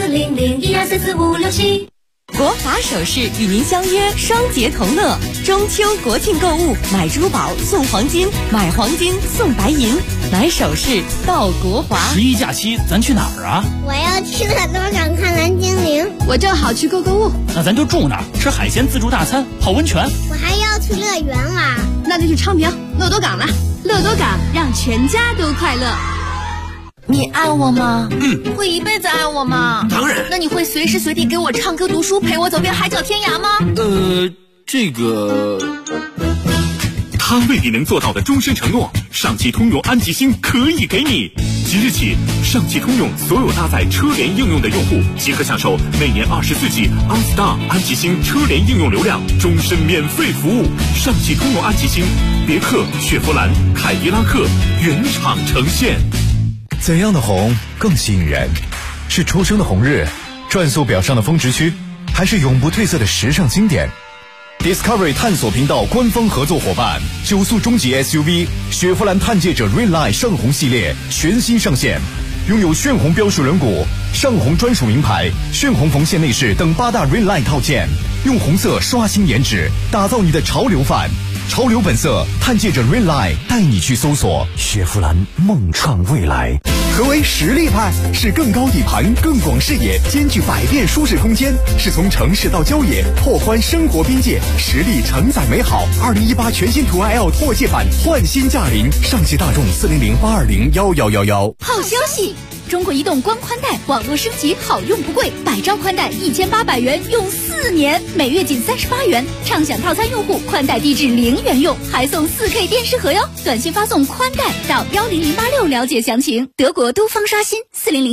400124456国华首饰与您相约双节同乐，中秋国庆购物，买珠宝送黄金，买黄金送白银，买首饰到国华。 11假期咱去哪儿啊？ 我要去很多港看蓝精灵。 我正好去购物。 那咱就住那儿，吃海鲜自助大餐，泡温泉。 我还要去乐园玩。 那就去昌平乐多港了。乐多港让全家都快乐。 你爱我吗？会一辈子爱我吗？ 当然。 那你会随时随地给我唱歌读书，陪我走遍海角天涯吗？ 这个他为你能做到的终身承诺，上汽通用安吉星可以给你。即日起，上汽通用所有搭载车联应用的用户即可享受每年24G OnStar 安吉星车联应用流量终身免费服务。上汽通用安吉星，别克、雪佛兰、凯迪拉克原厂呈现。 怎样的红更吸引人？是初升的红日，转速表上的峰值区，还是永不褪色的时尚经典？ Discovery 探索频道官方合作伙伴，9速中级 SUV 雪佛兰探界者 Redline 上红系列全新上线，拥有炫红标识轮毂、上红专属名牌、炫红缝线内饰等8大 Redline 套件，用红色刷新颜值，打造你的潮流范。潮流本色，探界者 Redline 带你去搜索雪佛兰，梦创未来。何为实力派？是更高底盘、更广视野，兼具百变舒适空间，是从城市到郊野，拓宽生活边界，实力承载美好。2018全新途安 L 拓界版焕新驾临，上汽大众40082011111。 好消息！中国移动光宽带网络升级好用不贵，100兆宽带1800元用4年，每月仅38元。畅享套餐用户宽带低至0元用，还送4K 电视盒哟。短信发送宽带到10086了解详情。德国都方刷新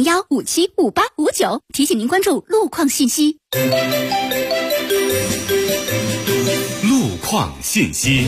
4001575859，提醒您关注路况信息。 路况信息。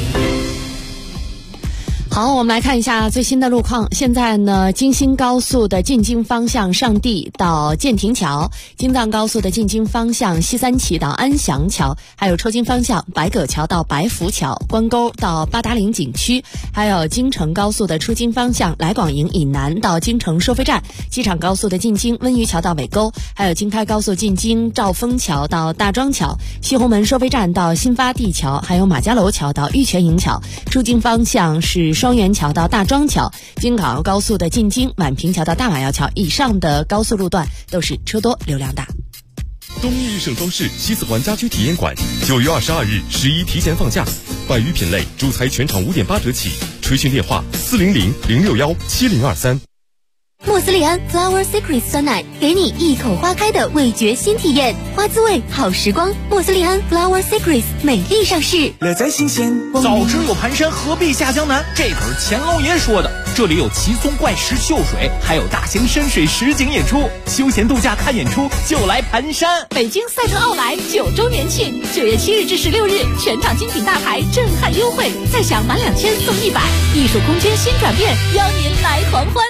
好，我们来看一下最新的路况。现在呢，京新高速的进京方向上地到建亭桥，京藏高速的进京方向西三旗到安祥桥，还有出京方向白葛桥到白福桥，关沟到八达岭景区，还有京承高速的出京方向来广营以南到京承收费站，机场高速的进京温榆桥到尾沟，还有京开高速进京兆丰桥到大庄桥，西红门收费站到新发地桥，还有马家楼桥到玉泉营桥。出京方向是双元桥到大庄桥，京港澳高速的进京宛平桥到大马药桥以上的高速路段都是车多流量大。 东易日盛装饰西四环家居体验馆9月22日11提前放假，百余品类主材全场5.8折起，垂询电话400-061-7023。 莫斯利安 Flower Secret 酸奶，给你一口花开的味觉新体验，花滋味好时光。莫斯利安 Flower Secret 美丽上市， 乐在新鲜。早知有盘山，何必下江南？这可是钱老爷说的。这里有奇松怪石秀水，还有大型深水实景演出，休闲度假看演出就来盘山。 北京赛车奥莱9周年庆，9月7日至16日，全场精品大牌震撼优惠，再享满2000送100，艺术空间新转变，邀您来狂欢。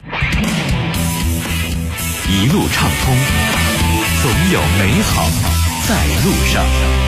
一路畅通，总有美好在路上。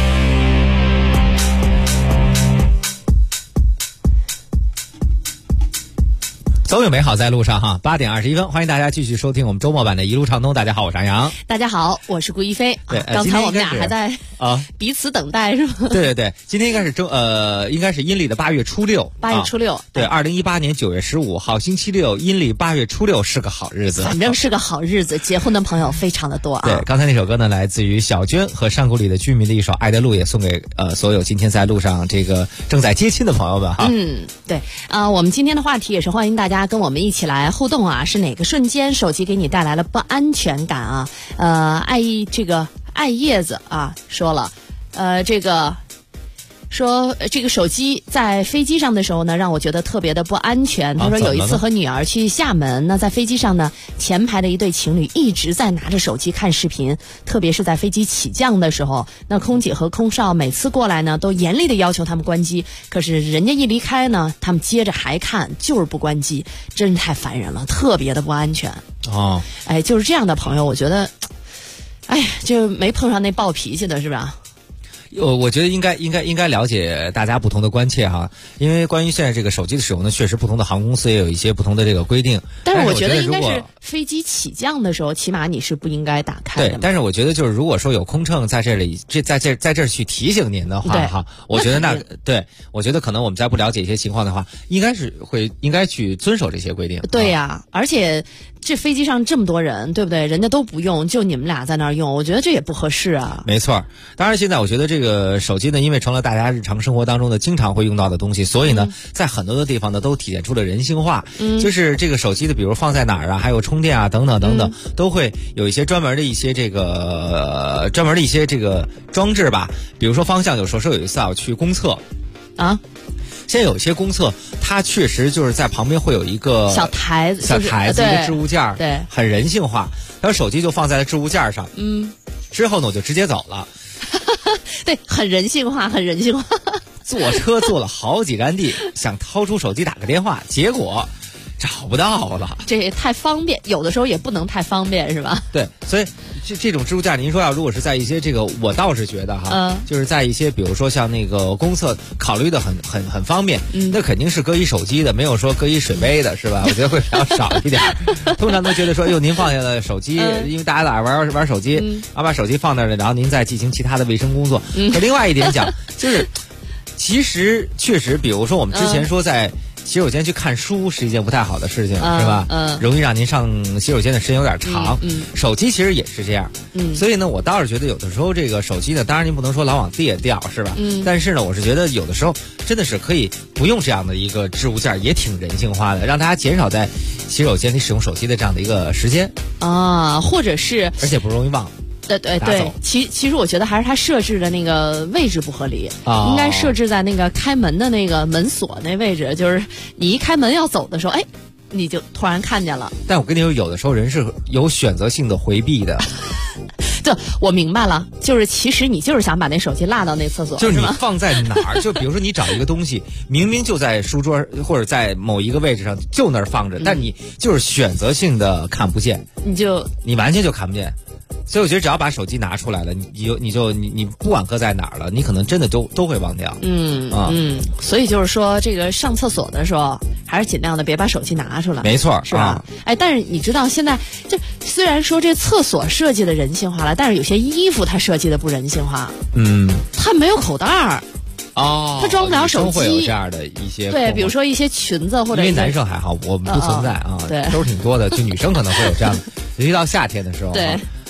总有美好在路上哈，8点21分，欢迎大家继续收听我们周末版的一路畅通。大家好，我是杨洋。 大家好，我是顾一飞。 对， 刚才我们俩还在彼此等待是吗？ 对对对，今天应该是阴历的8月初6。 8月初6， 对，2018年9月15号星期六，阴历8月初6是个好日子。 反正是个好日子，结婚的朋友非常的多啊。 对，刚才那首歌呢，来自于小娟和上古里的居民的一首《爱的路》，也送给所有今天在路上这个正在接亲的朋友们哈。 对，我们今天的话题也是欢迎大家跟我们一起来互动啊，是哪个瞬间手机给你带来了不安全感啊？爱叶子啊说了，这个手机在飞机上的时候呢，让我觉得特别的不安全。他说有一次和女儿去厦门，那在飞机上呢，前排的一对情侣一直在拿着手机看视频，特别是在飞机起降的时候，那空姐和空少每次过来呢，都严厉的要求他们关机，可是人家一离开呢，他们接着还看，就是不关机，真是太烦人了，特别的不安全。就是这样的朋友，我觉得，就没碰上那暴脾气的，是吧？ 我觉得应该了解大家不同的关切哈，因为关于现在这个手机的使用呢，确实不同的航空公司也有一些不同的这个规定。 但是我觉得应该是飞机起降的时候，起码你是不应该打开的。 对，但是我觉得就是如果说有空乘在这里在这儿去提醒您的话哈，我觉得我觉得可能我们在不了解一些情况的话，应该去遵守这些规定。 对呀，而且这飞机上这么多人，对不对？人家都不用，就你们俩在那儿用，我觉得这也不合适啊。 没错，当然现在我觉得这个手机呢，因为成了大家日常生活当中的经常会用到的东西，所以呢，在很多的地方呢都体现出了人性化。就是这个手机的，比如放在哪儿啊，还有充电啊，等等等等，都会有一些专门的一些这个装置吧。比如说方向，有时候有一次我去公厕啊。 现在有些公厕，它确实就是在旁边会有一个小台子， 一个置物件， 对， 很人性化。然后手机就放在了置物件上，之后呢我就直接走了， 对，很人性化，很人性化。 坐车坐了好几站地，想掏出手机打个电话，结果找不到了。 这也太方便，有的时候也不能太方便，是吧？ 对，所以这种置物件，您说如果是在一些这个，我倒是觉得哈，就是在一些比如说像那个公厕考虑的很方便，那肯定是搁一手机的，没有说搁一水杯的，是吧？我觉得会比较少一点。通常都觉得说，您放下了手机，因为大家老玩手机，把手机放那儿了，然后您再进行其他的卫生工作。可另外一点讲，就是其实确实，比如说我们之前说在洗手间去看书是一件不太好的事情，是吧？容易让您上洗手间的时间有点长。手机其实也是这样。所以呢，我倒是觉得有的时候这个手机呢，当然您不能说老往地下掉，是吧？但是呢，我是觉得有的时候真的是可以不用这样的一个置物件，也挺人性化的，让大家减少在洗手间里使用手机的这样的一个时间啊，或者是而且不容易忘。 对，其实我觉得还是它设置的那个位置不合理，应该设置在那个开门的那个门锁那位置，就是你一开门要走的时候，你就突然看见了。 但我跟你说，有的时候人是有选择性的回避的。 对，我明白了，就是其实你就是想把那手机落到那厕所， 就是你放在哪儿？就比如说你找一个东西，明明就在书桌或者在某一个位置上，就那儿放着，但你就是选择性的看不见，你完全就看不见。所以我觉得只要把手机拿出来了，你不管搁在哪儿了，你可能真的都会忘掉。 所以就是说，这个上厕所的时候还是尽量的别把手机拿出来。 没错， 是吧？但是你知道现在这虽然说这厕所设计的人性化了，但是有些衣服它设计的不人性化。它没有口袋儿。它装不了手机。 会有这样的一些对，比如说一些裙子或者因为男生还好，我们不存在啊， 对， 都是挺多的，就女生可能会有这样的，尤其到夏天的时候。 对。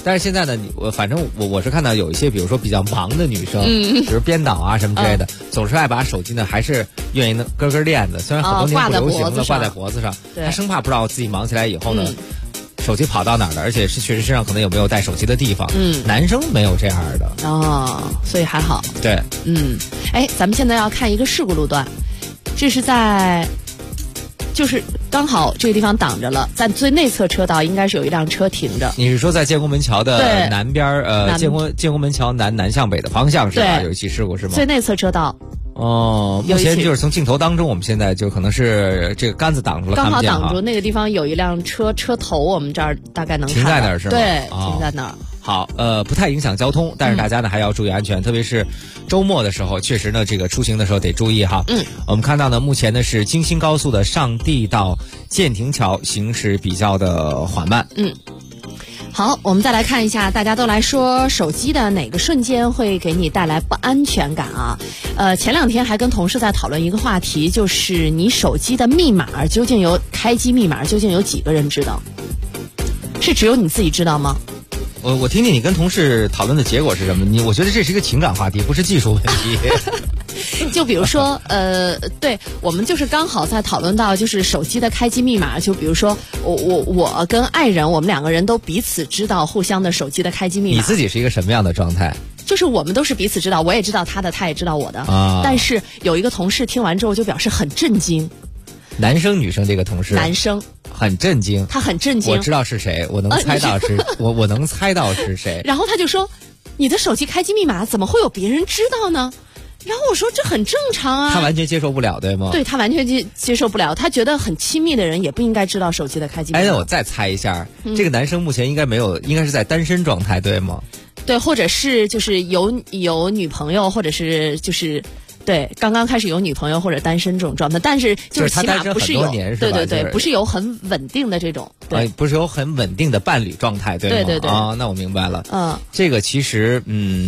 但是现在呢，反正我是看到有一些，比如说比较忙的女生，比如编导啊什么之类的，总是爱把手机呢还是愿意呢根链子，虽然很多年不流行了，挂在脖子上，他生怕不知道自己忙起来以后呢。手机跑到哪儿了？而且是确实身上可能有没有带手机的地方。男生没有这样的所以还好。 对， 咱们现在要看一个事故路段，这是就是刚好这个地方挡着了，在最内侧车道应该是有一辆车停着。 你是说在建国门桥的南边建国门桥南向北的方向是吧？有一起事故是吗？ 最内侧车道。 目前就是从镜头当中，我们现在就可能是这个杆子挡住了， 刚好挡住那个地方有一辆车头，我们这儿大概能看到停在那儿是吗？ 对，停在那儿。 好，不太影响交通，但是大家呢还要注意安全，特别是周末的时候，确实呢这个出行的时候得注意哈。我们看到呢，目前呢是京新高速的上地到建亭桥行驶比较的缓慢。 好，我们再来看一下，大家都来说手机的哪个瞬间会给你带来不安全感啊？前2天还跟同事在讨论一个话题，就是你手机的密码开机密码究竟有几个人知道？是只有你自己知道吗？ 我听听你跟同事讨论的结果是什么？我觉得这是一个情感话题，不是技术问题。 就比如说，对，我们就是刚好在讨论到就是手机的开机密码，就比如说我跟爱人，我们2个人都彼此知道互相的手机的开机密码。 你自己是一个什么样的状态？ 就是我们都是彼此知道，我也知道他的，他也知道我的。但是有一个同事听完之后就表示很震惊。 男生女生这个同事？ 男生。 很震惊， 他很震惊。 我知道是谁，我能猜到是我能猜到是谁。 然后他就说：“你的手机开机密码怎么会有别人知道呢？”然后我说：“这很正常啊。” 他完全接受不了，对吗？ 对，他完全接受不了，他觉得很亲密的人也不应该知道手机的开机密码。 那我再猜一下，这个男生目前应该是在单身状态，对吗？ 对，或者是就是有女朋友，或者是就是。对，刚刚开始有女朋友或者单身这种状态，但是就是起码不是有对，不是有很稳定的这种，对， 不是有很稳定的伴侣状态，对吗？ 对那我明白了。这个其实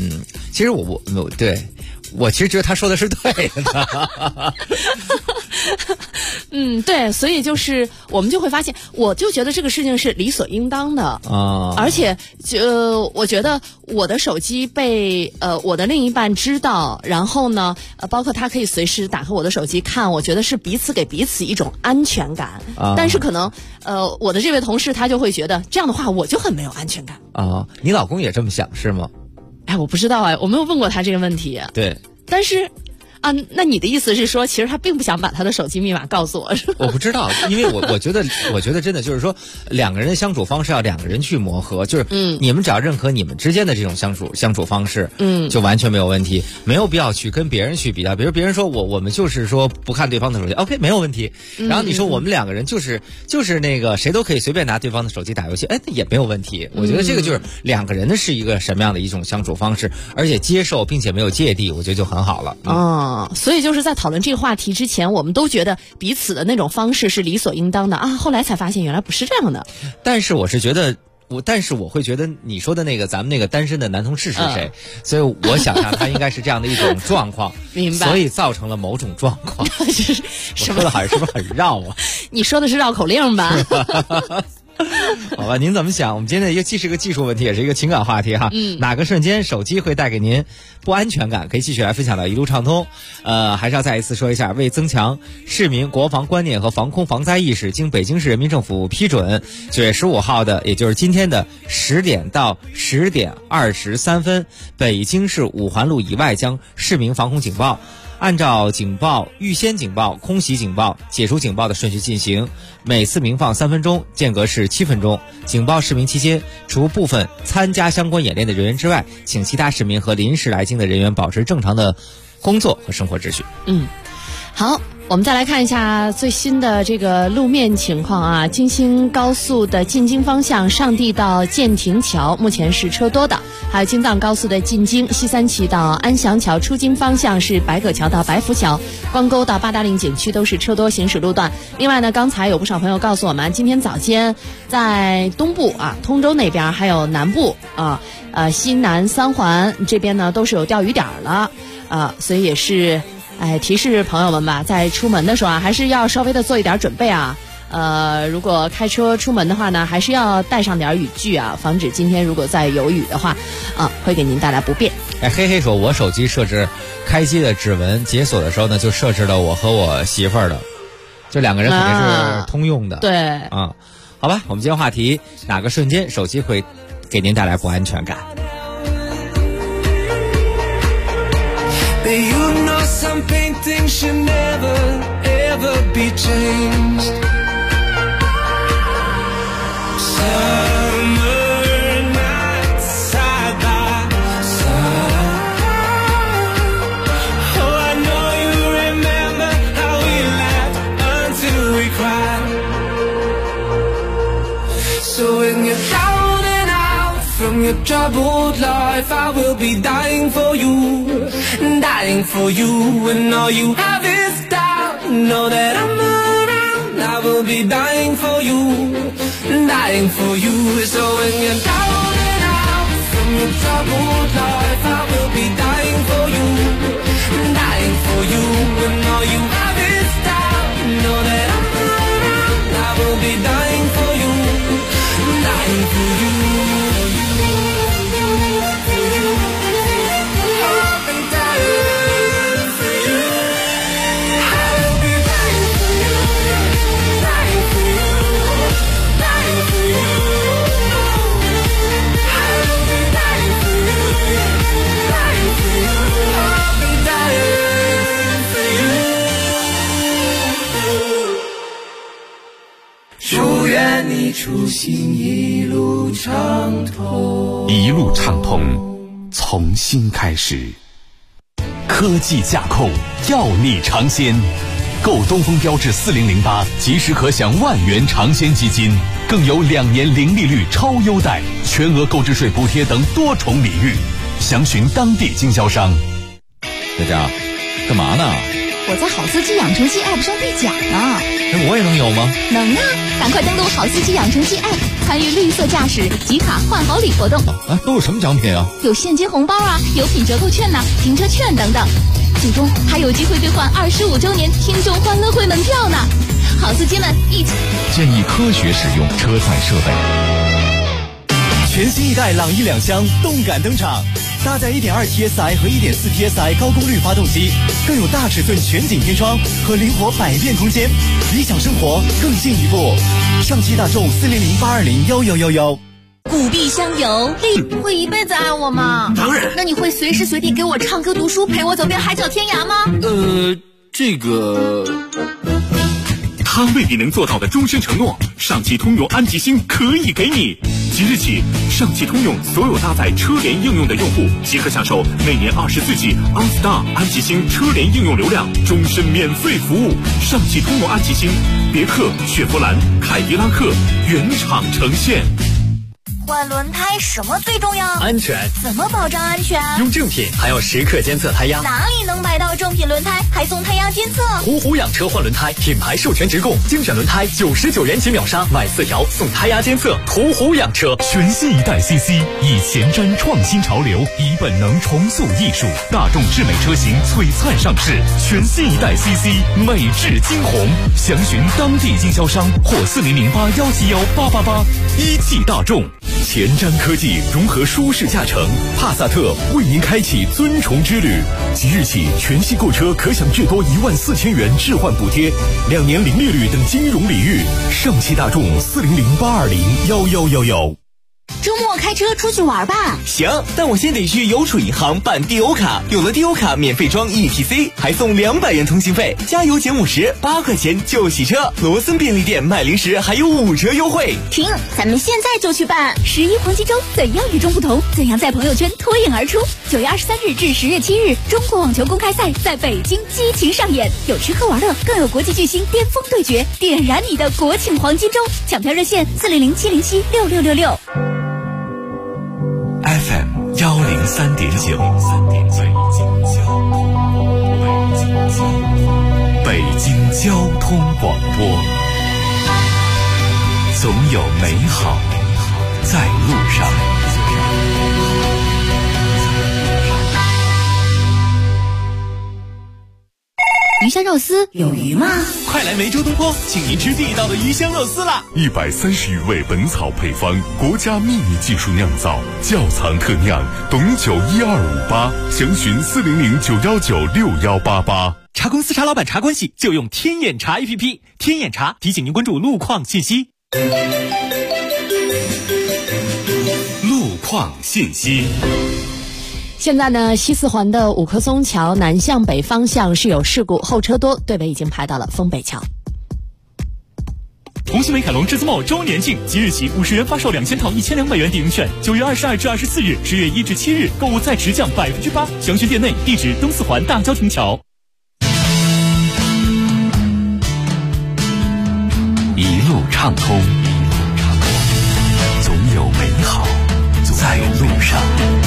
我其实觉得他说的是对的。 对，所以就是我们就会发现，我就觉得这个事情是理所应当的而且我觉得我的手机被我的另一半知道，然后呢包括他可以随时打开我的手机看，我觉得是彼此给彼此一种安全感但是可能我的这位同事他就会觉得这样的话我就很没有安全感你老公也这么想是吗？ 我不知道我没有问过他这个问题。 对， 但是那你的意思是说，其实他并不想把他的手机密码告诉我，是吧？ 我不知道，因为我觉得真的就是说，2个人的相处方式要2个人去磨合，就是你们只要认可你们之间的这种相处方式，就完全没有问题，没有必要去跟别人去比较。比如别人说我们就是说不看对方的手机 ，OK 没有问题。然后你说我们2个人就是那个谁都可以随便拿对方的手机打游戏，那也没有问题。我觉得这个就是2个人的是一个什么样的一种相处方式，而且接受并且没有芥蒂，我觉得就很好了。 所以就是在讨论这个话题之前，我们都觉得彼此的那种方式是理所应当的后来才发现原来不是这样的。 但是我会觉得你说的那个咱们那个单身的男同事是谁？所以我想象他应该是这样的一种状况， 明白？ 所以造成了某种状况。我说的好像是不是很绕啊？ 你说的是绕口令吧？ 好吧，您怎么想？我们今天既是一个技术问题，也是一个情感话题哈。哪个瞬间手机会带给您不安全感？可以继续来分享到一路畅通。还是要再一次说一下，为增强市民国防观念和防空防灾意识，经北京市人民政府批准，9月15号的，也就是今天的10点到10点23分，北京市五环路以外将市民防空警报按照警报、预先警报、空袭警报、解除警报的顺序进行，每次鸣放3分钟，间隔是7分钟。警报市鸣期间，除部分参加相关演练的人员之外，请其他市民和临时来京的人员保持正常的工作和生活秩序。 好，我们再来看一下最新的这个路面情况京新高速的进京方向上地到建亭桥目前是车多的，还有京藏高速的进京西三旗到安祥桥出京方向是白葛桥到白浮桥，光沟到八达岭景区都是车多行驶路段。另外呢，刚才有不少朋友告诉我们，今天早间在东部通州那边还有南部西南三环这边呢都是有钓鱼点了所以也是提示朋友们吧，在出门的时候还是要稍微的做一点准备如果开车出门的话呢，还是要带上点雨具啊，防止今天如果再有雨的话，会给您带来不便。 黑黑说，我手机设置开机的指纹，解锁的时候呢，就设置了我和我媳妇儿的，就2个人肯定是通用的。 对， 好吧，我们今天话题，哪个瞬间手机会给您带来不安全感 You know some paintings should never, ever be changed. Summer nights side by side. Oh, I know you remember how we laughed until we cried. So when you're down and out from your troubled life, I will be dying for you.Dying for you when all you have is doubt. Know that I'm around, I will be dying for you, dying for you. So when you're down and out from your troubled life, I will be dying for you, dying for you when all you have is doubt. Know that I'm around, I will be dying for you, dying for you.祝愿你出行一路畅通， 一路畅通，从新开始。科技驾控，要你尝鲜。购东风标致4008，即时可享10000元尝鲜基金，更有2年零利率超优待，全额购置税补贴等多重礼遇。详询当地经销商。 佳佳，干嘛呢？ 我在好司机养成记 App 上兑奖呢。 我也能有吗？ 能啊！赶快登录好司机养成记 App， 参与绿色驾驶集卡换好礼活动。 都有什么奖品啊？ 有现金红包啊，有品折扣券呐，停车券等等。最终还有机会兑换25周年听众欢乐会门票呢！好司机们一起。 建议科学使用车载设备。 全新一代朗逸2厢动感登场，搭载 1.2TSI 和 1.4 TSI 高功率发动机，更有大尺寸全景天窗和灵活百变空间，理想生活更进一步。上汽大众400-820-1111。 古碧香油，你会一辈子爱我吗？ 当然。 那你会随时随地给我唱歌读书，陪我走遍海角天涯吗？ 这个。 他未必能做到的终身承诺，上汽通用安吉星可以给你。即日起，上汽通用所有搭载车联应用的用户即可享受每年24G OnStar 安吉星车联应用流量，终身免费服务。上汽通用安吉星，别克、雪佛兰、凯迪拉克原厂呈现。 换轮胎什么最重要？ 安全。 怎么保障安全？ 用正品，还要时刻监测胎压。 哪里能买到正品轮胎还送胎压监测？ 途虎养车换轮胎，品牌授权直供，精选轮胎99元起秒杀，买4条送胎压监测。途虎养车。 全新一代 CC 以前瞻创新潮流，以本能重塑艺术，大众智美车型璀璨上市。全新一代 CC 美至惊鸿，详询当地经销商或4008171888。一汽大众。前瞻科技融合舒适驾乘，帕萨特为您开启尊崇之旅。即日起，全系购车可享至多14000元置换补贴，2年零利率等金融礼遇。上汽大众400-820-1111。 周末开车出去玩吧。 行，但我先得去邮储银行办地欧卡，有了地欧卡免费装 ETC， 还送200元通行费，加油减50， 8块钱就洗车。罗森便利店卖零食还有5折优惠。 停，咱们现在就去办。 11黄金周怎样与众不同？怎样在朋友圈脱颖而出？9月23日至10月7日，中国网球公开赛在北京激情上演，有吃喝玩乐，更有国际巨星巅峰对决，点燃你的国庆黄金周。抢票热线400-707-6666。 FM 103.9，北京交通广播，总有美好在路上。 鱼香肉丝有鱼吗？ 快来梅州东坡，请您吃地道的鱼香肉丝啦 ！130余味本草配方，国家秘密技术酿造，窖藏特酿，董酒1258，详询400-919-6188。 茶公司茶老板茶关系就用天眼茶 APP， 天眼茶提醒您关注路况信息。 路况信息。 现在呢，西四环的五棵松桥南向北方向是有事故，后车多，队尾已经排到了丰北桥。 同心美凯龙至尊茂周年庆，即日起50元发售2000套1200元抵用券，9月22至24日，10月1至7日购物再直降8%，详询店内，地址东四环大郊亭桥。 一路畅通，总有美好在路上。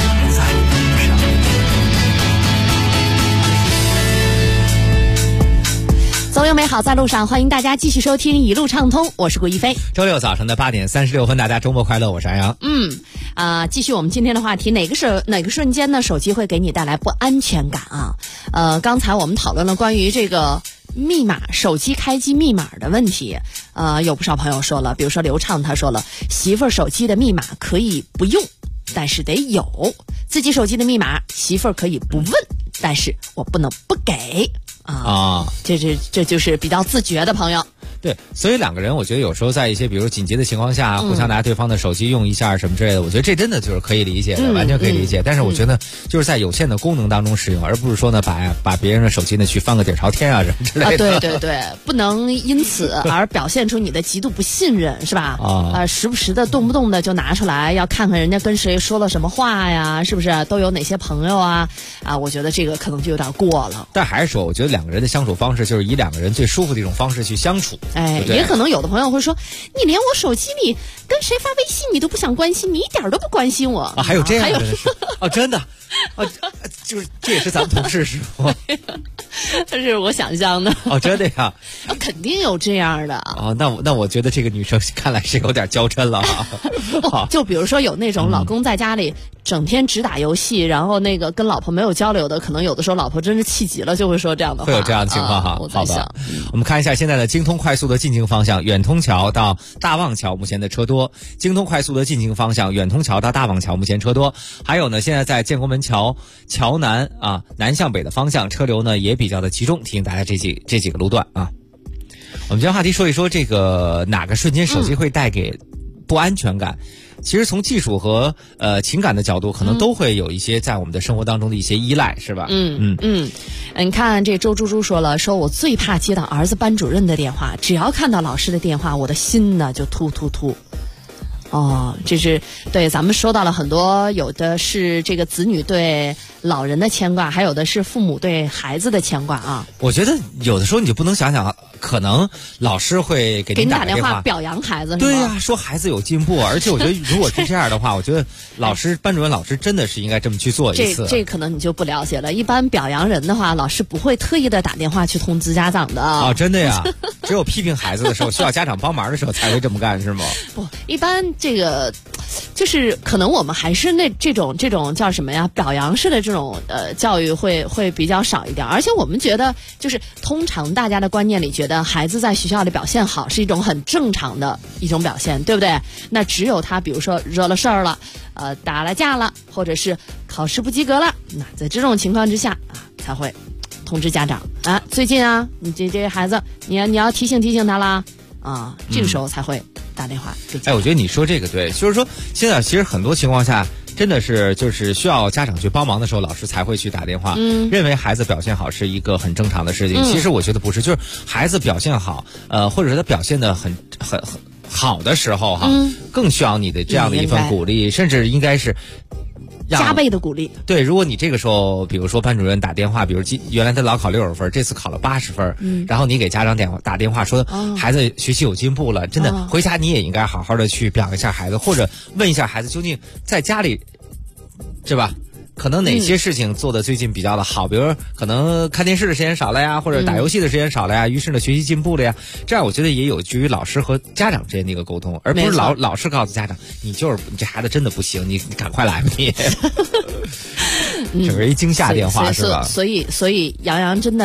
总有美好在路上，欢迎大家继续收听一路畅通，我是顾一飞。 周六早晨的8点36分，大家周末快乐，我是安阳。 继续我们今天的话题，哪个瞬间呢，手机会给你带来不安全感啊？刚才我们讨论了关于这个密码，手机开机密码的问题，有不少朋友说了，比如说刘畅他说了，媳妇儿手机的密码可以不用，但是得有；自己手机的密码，媳妇儿可以不问，但是我不能不给。这就是比较自觉的朋友。 对，所以两个人我觉得有时候在一些比如紧急的情况下，互相拿对方的手机用一下什么之类的，我觉得这真的就是可以理解的，完全可以理解。但是我觉得就是在有限的功能当中使用，而不是说呢把别人的手机呢去翻个底朝天啊什么之类的。 对，不能因此而表现出你的极度不信任，是吧？时不时的动不动的就拿出来要看看人家跟谁说了什么话呀，是不是都有哪些朋友啊？我觉得这个可能就有点过了。 但还是说，我觉得两个人的相处方式就是以两个人最舒服的一种方式去相处。 也可能有的朋友会说，你连我手机里跟谁发微信你都不想关心，你一点都不关心我。 还有这样的真的就是这也是咱们同事是吗？ 这是我想象的。 真的呀？ 肯定有这样的。 那我觉得这个女生看来是有点娇嗔了就比如说有那种老公在家里整天只打游戏，然后那个跟老婆没有交流的，可能有的时候老婆真是气急了就会说这样的话。 会有这样的情况哈。 我在想， 我们看一下现在的京通快速的进京方向，远通桥到大望桥目前的车多；京通快速的进京方向，远通桥到大望桥目前车多。还有呢，现在在建国门桥南南向北的方向车流呢也比较的集中，提醒大家这几个路段啊。我们今天话题说一说这个哪个瞬间手机会带给不安全感。其实从技术和情感的角度，可能都会有一些在我们的生活当中的一些依赖，是吧？ 你看这周猪猪说了，说我最怕接到儿子班主任的电话，只要看到老师的电话，我的心呢就突。这是对咱们说到了很多，有的是这个子女对老人的牵挂，还有的是父母对孩子的牵挂啊。 我觉得有的时候你就不能想想，可能老师会给你打电话表扬孩子， 对呀，说孩子有进步，而且我觉得如果是这样的话，我觉得班主任老师真的是应该这么去做一次。 这可能你就不了解了。一般表扬人的话，老师不会特意的打电话去通知家长的。 真的呀？只有批评孩子的时候，需要家长帮忙的时候才会这么干，是吗？ 不，一般这个就是可能我们还是这种叫什么呀？表扬式的这种教育会比较少一点，而且我们觉得就是通常大家的观念里觉得孩子在学校里表现好是一种很正常的一种表现，对不对？那只有他比如说惹了事儿了，打了架了，或者是考试不及格了，那在这种情况之下才会通知家长最近你这孩子你要提醒他啦这个时候才会打电话给家长。 我觉得你说这个对，就是说现在其实很多情况下真的是就是需要家长去帮忙的时候，老师才会去打电话，认为孩子表现好是一个很正常的事情。其实我觉得不是，就是孩子表现好，或者是他表现的很好的时候更需要你的这样的一份鼓励，甚至应该是加倍的鼓励。 对，如果你这个时候比如说班主任打电话，比如原来他老考60分，这次考了80分，然后你给家长打电话说孩子学习有进步了，真的回家你也应该好好的去表扬一下孩子，或者问一下孩子究竟在家里是吧，可能哪些事情做的最近比较的好，比如可能看电视的时间少了呀，或者打游戏的时间少了呀，于是呢学习进步了呀，这样我觉得也有助于老师和家长之间的一个沟通，而不是老师告诉家长你这孩子真的不行，你赶快来吧你整个一惊吓电话是吧？ 所以杨洋真的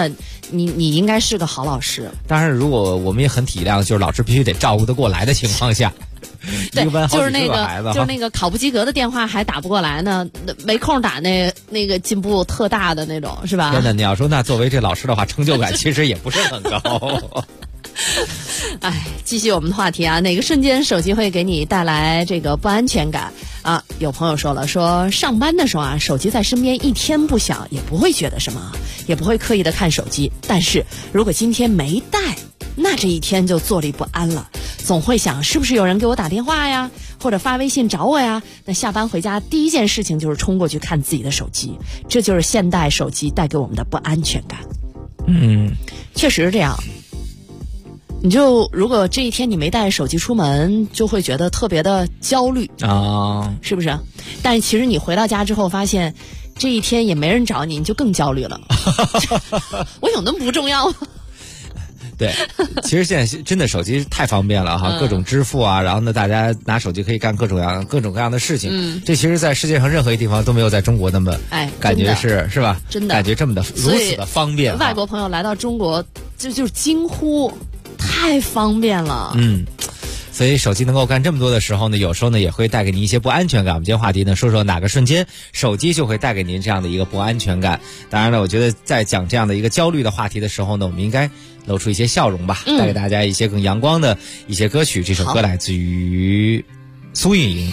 你应该是个好老师。 当然，如果我们也很体谅，就是老师必须得照顾得过来的情况下。 对，就是那个考不及格的电话还打不过来呢，没空打那个进步特大的那种，是吧？ 真的，你要说那作为这老师的话，成就感其实也不是很高。 哎，继续我们的话题啊，哪个瞬间手机会给你带来这个不安全感啊？有朋友说了，说上班的时候啊，手机在身边一天不响也不会觉得什么，也不会刻意的看手机，但是如果今天没带，那这一天就坐立不安了，总会想是不是有人给我打电话呀，或者发微信找我呀。那下班回家第一件事情就是冲过去看自己的手机，这就是现代手机带给我们的不安全感。确实是这样。你就如果这一天你没带手机出门，就会觉得特别的焦虑啊， 是不是？但其实你回到家之后发现这一天也没人找你，你就更焦虑了。我有那么不重要吗？ 对，其实现在真的手机太方便了哈，各种支付啊，然后呢，大家拿手机可以干各种各样的事情。这其实在世界上任何一地方都没有在中国那么感觉是吧？ 真的感觉这么的如此的方便。 外国朋友来到中国就是惊呼，太方便了。 所以手机能够干这么多的时候呢，有时候呢也会带给您一些不安全感。我们今天话题呢，说说哪个瞬间手机就会带给您这样的一个不安全感。当然了，我觉得在讲这样的一个焦虑的话题的时候呢，我们应该露出一些笑容吧，带给大家一些更阳光的一些歌曲。这首歌来自于苏运莹。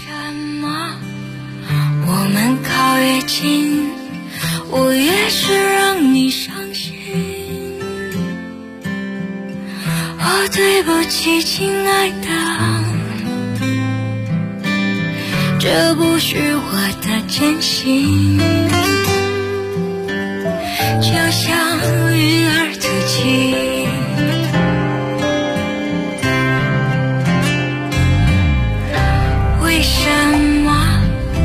我们靠越近，我越是让你伤心。哦，对不起，亲爱的，这不是我的真心，就像鱼儿吐气。为什么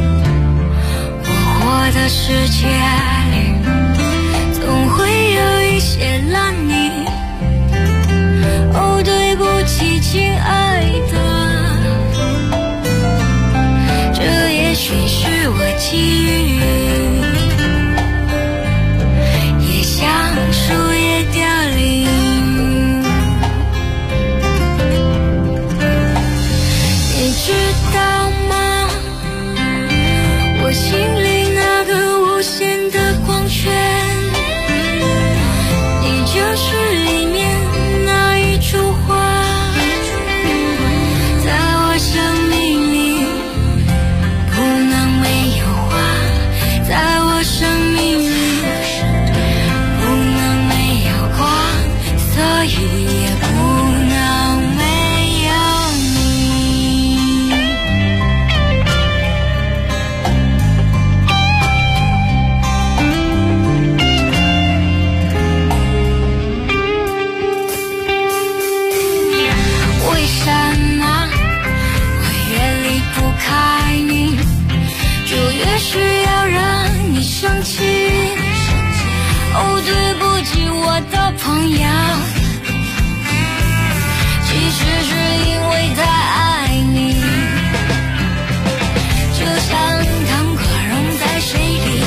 我活的世界里总会有一些烂泥？哦，对不起，亲爱的，这也许是我际遇，也像树叶凋零。你知道吗？我心里那个无限的光圈，你就是里面那一束花，在我生命里不能没有花，在我生命里不能没有光，所以也不能没有你。为什么我越离不开你，就越是要让你生气？哦，对不起，我的朋友，其实是因为太爱你，就像糖果溶在水里。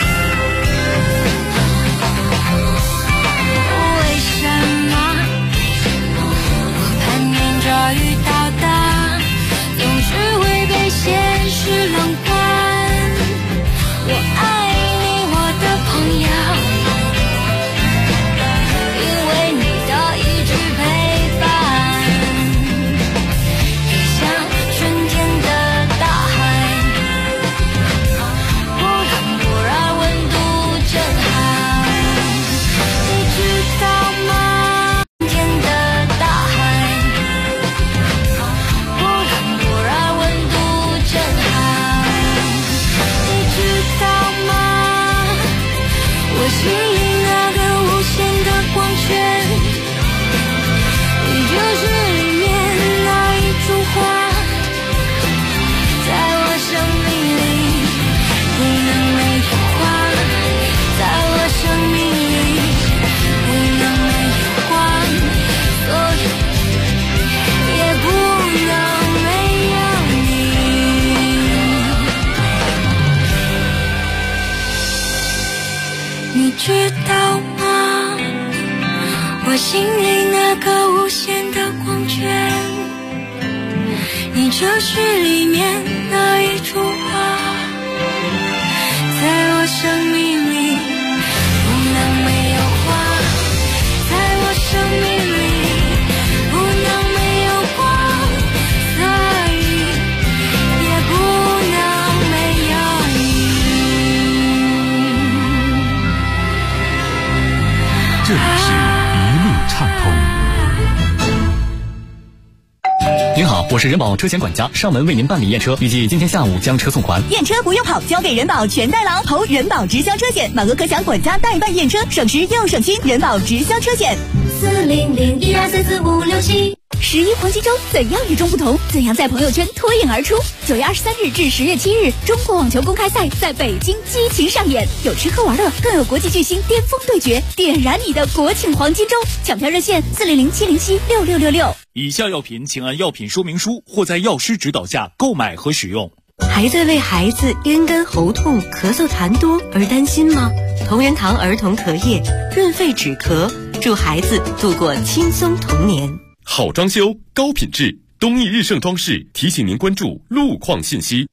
为什么我攀岩着遇到的总是会被现实冷观？我爱你，我的朋友，因为我心里那个无限的光圈，你就是里面那一株花，在我生命里不能没有花，在我生命里不能没有光，所以也不能没有你。 这里是一路畅通。 您好，我是人保车险管家，上门为您办理验车，预计今天下午将车送还。 验车不用跑，交给人保全代劳，投人保直销车险，满额可享管家代办验车，省时又省心。人保直销车险 40012344567。11黄金周怎样与众不同？怎样在朋友圈脱颖而出？9月23日至10月7日，中国网球公开赛在北京激情上演，有吃喝玩乐，更有国际巨星巅峰对决，点燃你的国庆黄金周！抢票热线400-707-6666。 以下药品请按药品说明书或在药师指导下购买和使用。 还在为孩子咽干喉痛、咳嗽痰多而担心吗？同仁堂儿童咳液润肺止咳，助孩子度过轻松童年。 好装修，高品质，东益日盛装饰提醒您关注路况信息。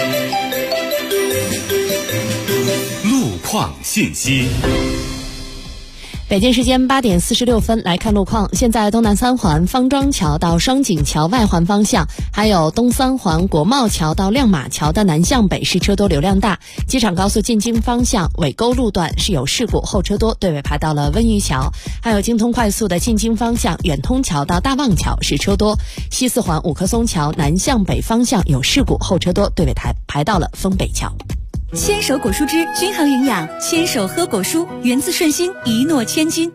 路况信息。 北京时间8点46分，来看路况。现在东南三环方庄桥到双井桥外环方向，还有东三环国贸桥到亮马桥的南向北是车多流量大。机场高速进京方向尾沟路段是有事故，后车多，队尾排到了温榆桥。还有京通快速的进京方向远通桥到大望桥是车多。西四环五棵松桥南向北方向有事故，后车多，队尾排到了丰北桥。 牵手果蔬汁均衡营养，牵手喝果蔬，源自顺心，一诺千金。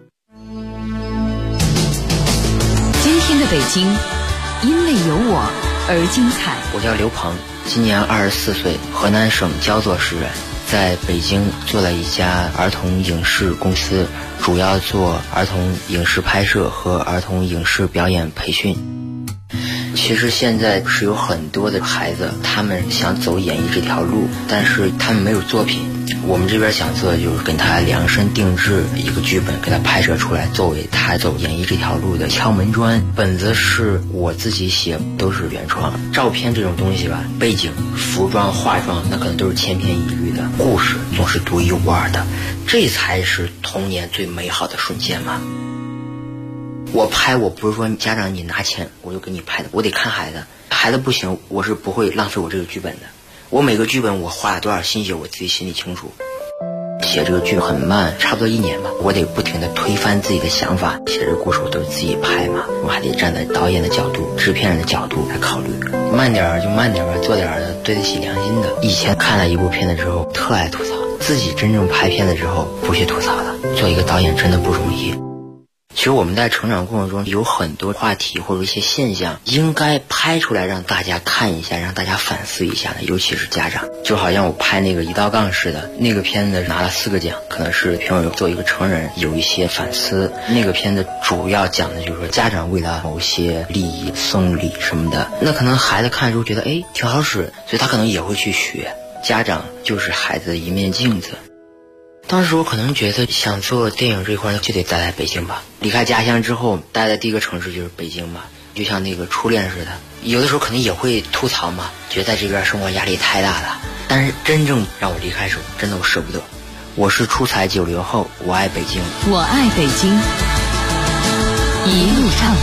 今天的北京，因为有我而精彩。 我叫刘鹏，今年24岁，河南省焦作市人，在北京做了一家儿童影视公司，主要做儿童影视拍摄和儿童影视表演培训。其实现在是有很多的孩子，他们想走演艺这条路，但是他们没有作品。我们这边想做的就是跟他量身定制一个剧本，给他拍摄出来，作为他走演艺这条路的敲门砖。本子是我自己写，都是原创。照片这种东西吧，背景、服装、化妆，那可能都是千篇一律的，故事总是独一无二的，这才是童年最美好的瞬间嘛。我拍，我不是说家长你拿钱我就给你拍的，我得看孩子，孩子不行，我是不会浪费我这个剧本的。我每个剧本我花了多少心血，我自己心里清楚。写这个剧很慢，差不多1年吧，我得不停地推翻自己的想法。写这个故事我都是自己拍嘛，我还得站在导演的角度、制片人的角度来考虑。慢点就慢点吧，做点的对得起良心的。以前看了一部片子之后特爱吐槽，自己真正拍片子之后不去吐槽了。做一个导演真的不容易。其实我们在成长过程中有很多话题或者一些现象应该拍出来让大家看一下，让大家反思一下的，尤其是家长。就好像我拍那个一道杠似的，那个片子拿了4个奖，可能是评委做一个成人有一些反思。那个片子主要讲的就是说家长为了某些利益送礼什么的，那可能孩子看的时候觉得挺好使，所以他可能也会去学。家长就是孩子的一面镜子。当时我可能觉得想做电影这一块就得待在北京吧，离开家乡之后待的第一个城市就是北京嘛，就像那个初恋似的，有的时候肯定也会吐槽嘛，觉得在这边生活压力太大了，但是真正让我离开的时候真的我舍不得。我是出彩90后，我爱北京， 我爱北京，一路畅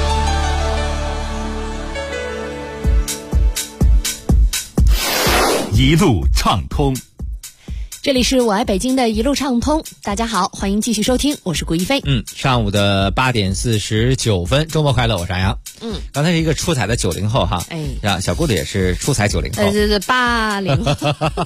通，一路畅通。 这里是我爱北京的一路畅通，大家好，欢迎继续收听，我是顾一飞。 上午的8点49分，周末快乐，我是阿阳。刚才是一个出彩的90后哈，小顾子也是出彩90后， 对80后。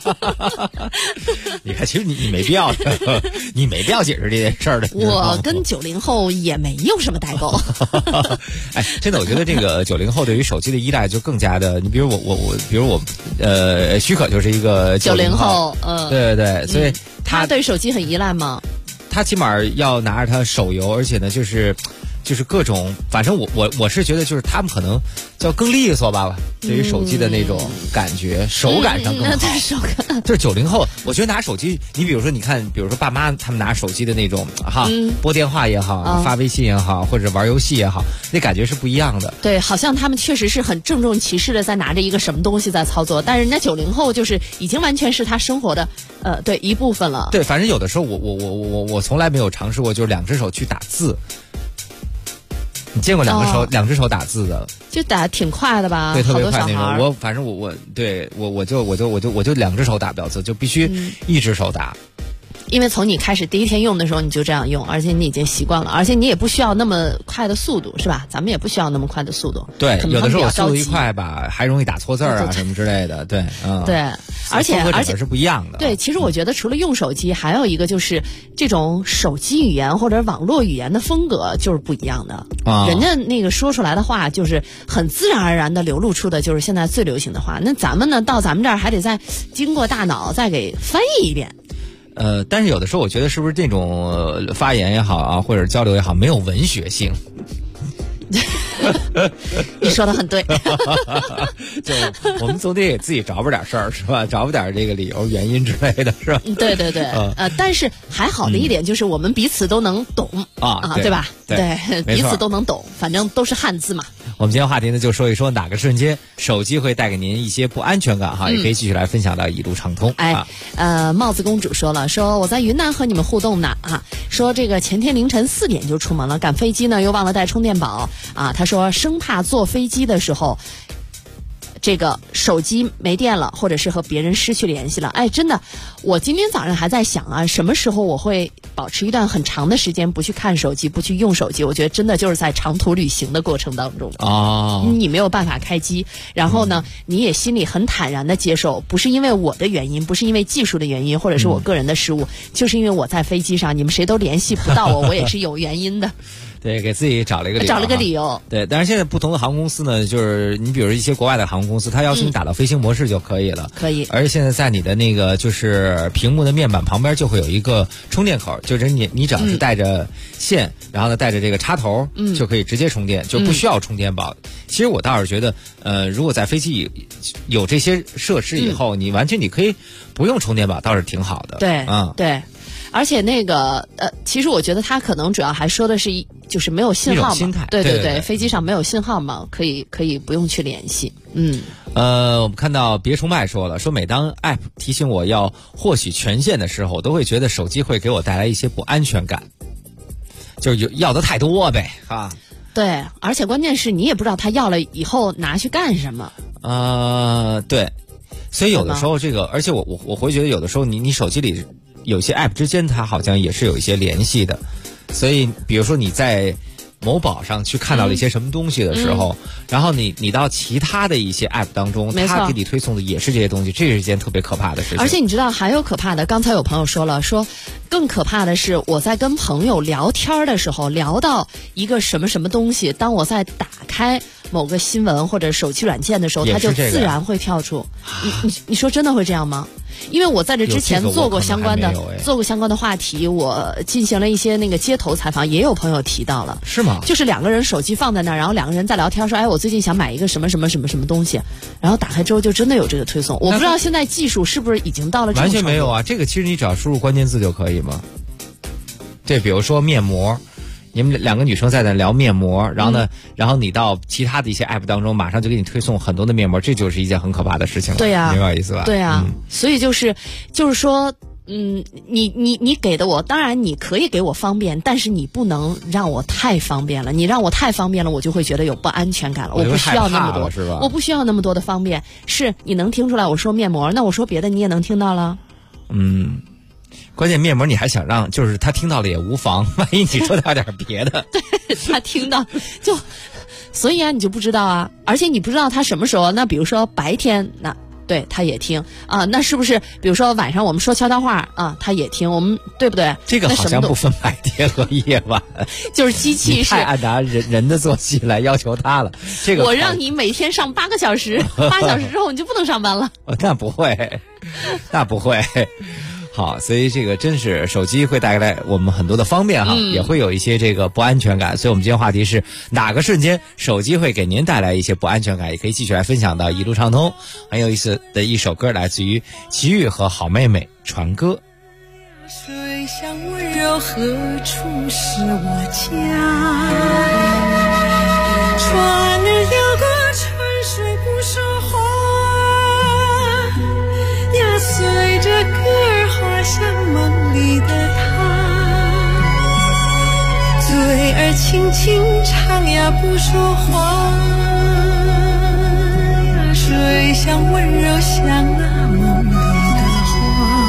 你看，其实你没必要，你没必要解释这件事儿的。 我跟90后也没有什么代沟。 真的，我觉得这个90后对于手机的依赖就更加的。你比如我，许可就是一个90后，对，所以他对手机很依赖吗？ 他起码要拿着他手游，而且呢，就是就是各种，反正我是觉得就是他们可能叫更利索吧，对于手机的那种感觉，手感上更好。 手感就是90后，我觉得拿手机，你比如说你看，比如说爸妈他们拿手机的那种拨电话也好，发微信也好，或者玩游戏也好，那感觉是不一样的。 对，好像他们确实是很郑重其事的在拿着一个什么东西在操作，但是人家90后就是已经完全是他生活的对一部分了。 对，反正有的时候我从来没有尝试过，就是2只手去打字。你见过2只手打字的？ 就打挺快的吧？ 对，特别快那种。 反正我就2只手打不了字，就必须1只手打。 因为从你开始第一天用的时候你就这样用，而且你已经习惯了，而且你也不需要那么快的速度，是吧？咱们也不需要那么快的速度。 对，有的时候我速度一快吧，还容易打错字啊什么之类的。对， 对，而且是不一样的。 对，其实我觉得除了用手机，还有一个就是这种手机语言或者网络语言的风格就是不一样的。人家那个说出来的话就是很自然而然的流露出的就是现在最流行的话，那咱们呢到咱们这儿还得再经过大脑再给翻译一遍。 但是有的时候我觉得是不是这种发言也好啊，或者交流也好，没有文学性。 你说的很对。 就我们总得给自己找补点事儿，是吧？找补点这个理由、原因之类的，是吧？ 对对对。但是还好的一点就是我们彼此都能懂对吧？对，彼此都能懂，反正都是汉字嘛。 我们今天话题呢，就说一说哪个瞬间手机会带给您一些不安全感哈，也可以继续来分享到一路畅通。 帽子公主说了，说我在云南和你们互动呢说这个前天凌晨4点就出门了，赶飞机呢又忘了带充电宝他说生怕坐飞机的时候这个手机没电了，或者是和别人失去联系了。真的，我今天早上还在想什么时候我会保持一段很长的时间不去看手机，不去用手机。我觉得真的就是在长途旅行的过程当中你没有办法开机，然后呢你也心里很坦然的接受，不是因为我的原因，不是因为技术的原因，或者是我个人的失误，就是因为我在飞机上，你们谁都联系不到我也是有原因的。 对，给自己找了一个理由。对，但是现在不同的航空公司呢，就是你比如一些国外的航空公司，它要求你打到飞行模式就可以了。 可以。 而且现在在你的那个就是屏幕的面板旁边就会有一个充电口，就是你只要是带着线，然后呢带着这个插头，就可以直接充电，就不需要充电宝。其实我倒是觉得，如果在飞机有这些设施以后，你完全你可以不用充电宝，倒是挺好的。 对，对。而且那个其实我觉得他可能主要还说的是就是没有信号嘛， 心态。 对，飞机上没有信号嘛，可以不用去联系。 我们看到别崇拜说了，说每当 App 提醒我要获取权限的时候，我都会觉得手机会给我带来一些不安全感，就是要的太多呗对，而且关键是你也不知道他要了以后拿去干什么。 对，所以有的时候这个，而且我会觉得有的时候你手机里有些 app 之间它好像也是有一些联系的，所以比如说你在某宝上去看到了一些什么东西的时候，然后你到其他的一些 app 当中，它给你推送的也是这些东西，这是一件特别可怕的事情。 而且你知道还有可怕的，刚才有朋友说了，说更可怕的是我在跟朋友聊天的时候聊到一个什么什么东西，当我在打开某个新闻或者手机软件的时候，它就自然会跳出。你说真的会这样吗？因为我在这之前做过相关的话题，我进行了一些那个街头采访，也有朋友提到了。 是吗？ 就是2个人手机放在那儿，然后2个人在聊天，说我最近想买一个什么什么什么什么东西，然后打开之后就真的有这个推送。我不知道现在技术是不是已经到了这种程度。 完全没有啊，这个其实你只要输入关键字就可以嘛。对，比如说面膜。你们2个女生在那聊面膜，然后呢，然后你到其他的一些 app 当中，马上就给你推送很多的面膜，这就是一件很可怕的事情了。 对呀， 明白意思吧？ 对呀，所以就是说，你给的我，当然你可以给我方便，但是你不能让我太方便了。你让我太方便了，我就会觉得有不安全感了。我不需要那么多， 是吧？ 我不需要那么多的方便。是你能听出来我说面膜，那我说别的你也能听到了。 关键面膜你还想让，就是他听到了也无妨，万一你说到点别的， 对他听到就，所以你就不知道啊，而且你不知道他什么时候。那比如说白天，那对他也听那是不是？比如说晚上我们说悄悄话他也听，我们对不对？ 这个好像不分白天和夜晚， 就是机器是太按照人的作息来要求他了。这个我让你每天上8个小时，8小时之后你就不能上班了。 那不会，那不会。 好，所以这个真是手机会带来我们很多的方便哈，也会有一些这个不安全感。所以我们今天话题是哪个瞬间手机会给您带来一些不安全感，也可以继续来分享到一路畅通。很有意思的一首歌，来自于齐豫和好妹妹传歌。 水乡温柔，何处是我家？船儿摇过春水不说话，呀，随着歌儿滑向梦里的他。嘴儿轻轻唱呀不说话，呀，水乡温柔像那梦里的花。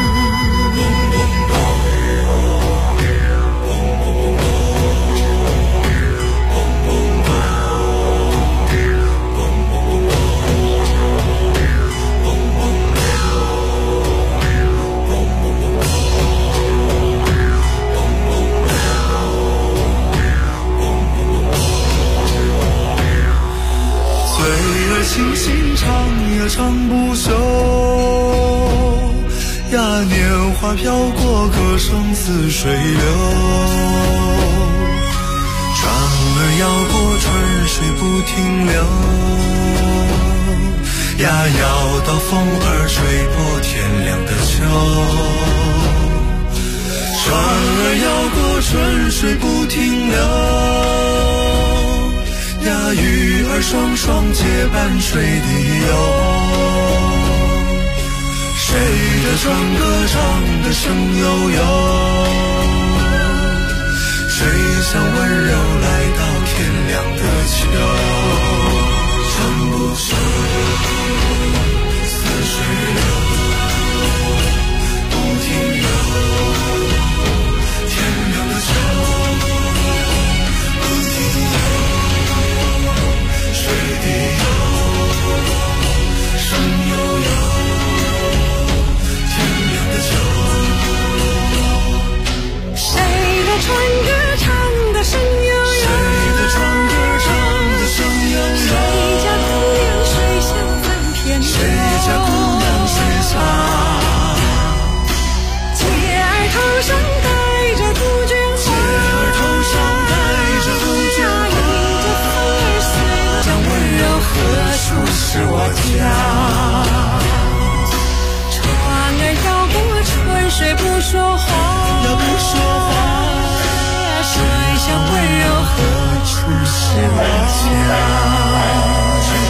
轻轻唱呀唱不休呀，年华飘过，歌声似水流。船儿摇过，春水不停留呀，摇到风儿吹破天亮的秋。船儿摇过，春水不停留呀，鱼儿双双结伴水底游。谁的船歌唱得声悠悠，谁想温柔来到天亮的秋。唱不休，似水流，不停留，天亮的秋。水底游，声悠悠，天亮的秋。 谁的船歌唱得声悠悠？ 谁的船歌唱得声悠悠？ 谁家姑娘水乡翻篇柳？ 谁家姑娘水乡？ 姐儿头上戴着杜鹃花， 姐儿头上戴着杜鹃花。何处是我家？ 船儿摇过春水不说话， 要不说话。 水乡温柔，何处是我家？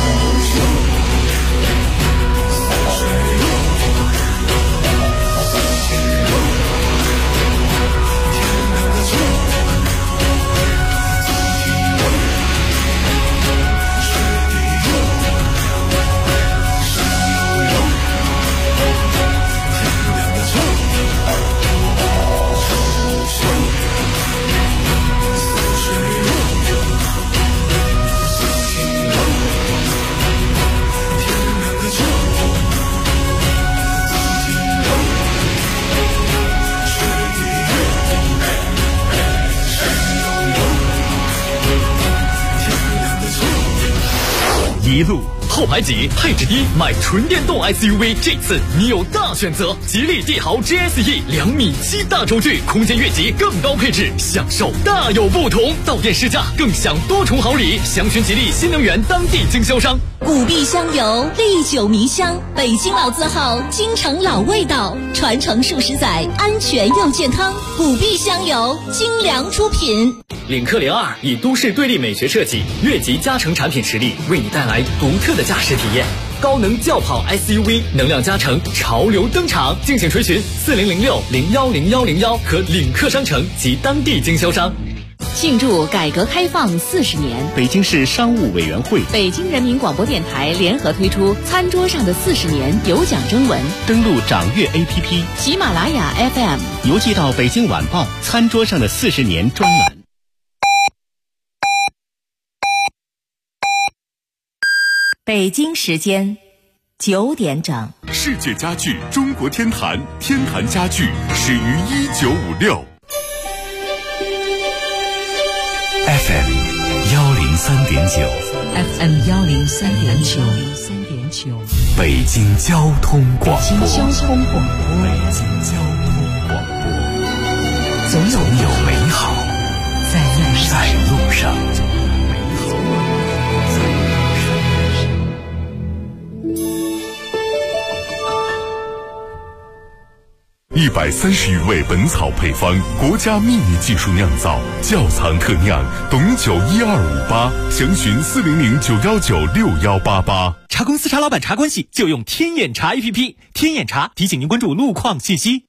一路后排挤，配置低，买纯电动 SUV， 这次你有大选择。吉利帝豪 GSE 2.7米大轴距，空间越级，更高配置，享受大有不同。到店试驾，更享多重好礼。详询吉利新能源当地经销商。 古碧香油，历久弥香，北京老字号，京城老味道，传承数十载，安全又健康。古碧香油，精良出品。 领克02以都市对立美学设计，越级加成产品实力，为你带来独特的驾驶体验。高能轿跑 SUV 能量加成潮流登场，敬请垂询4006010101和领克商城及当地经销商。 庆祝改革开放40年， 北京市商务委员会、 北京人民广播电台联合推出餐桌上的40年有奖征文， 登录掌阅 APP、 喜马拉雅 FM， 邮寄到北京晚报餐桌上的40年专栏。 北京时间9点整。 世界家具中国天坛，天坛家具始于1956。 FM 103.9 FM 103.9 秋。北京交通广播，北京交通广播，北京交通广播，总有美好在路上。130余味本草配方，国家秘密技术酿造，窖藏特酿，董酒12588，详询40091961888。 茶公司茶老板茶关系就用天眼茶 APP， 天眼茶提醒您关注路况信息。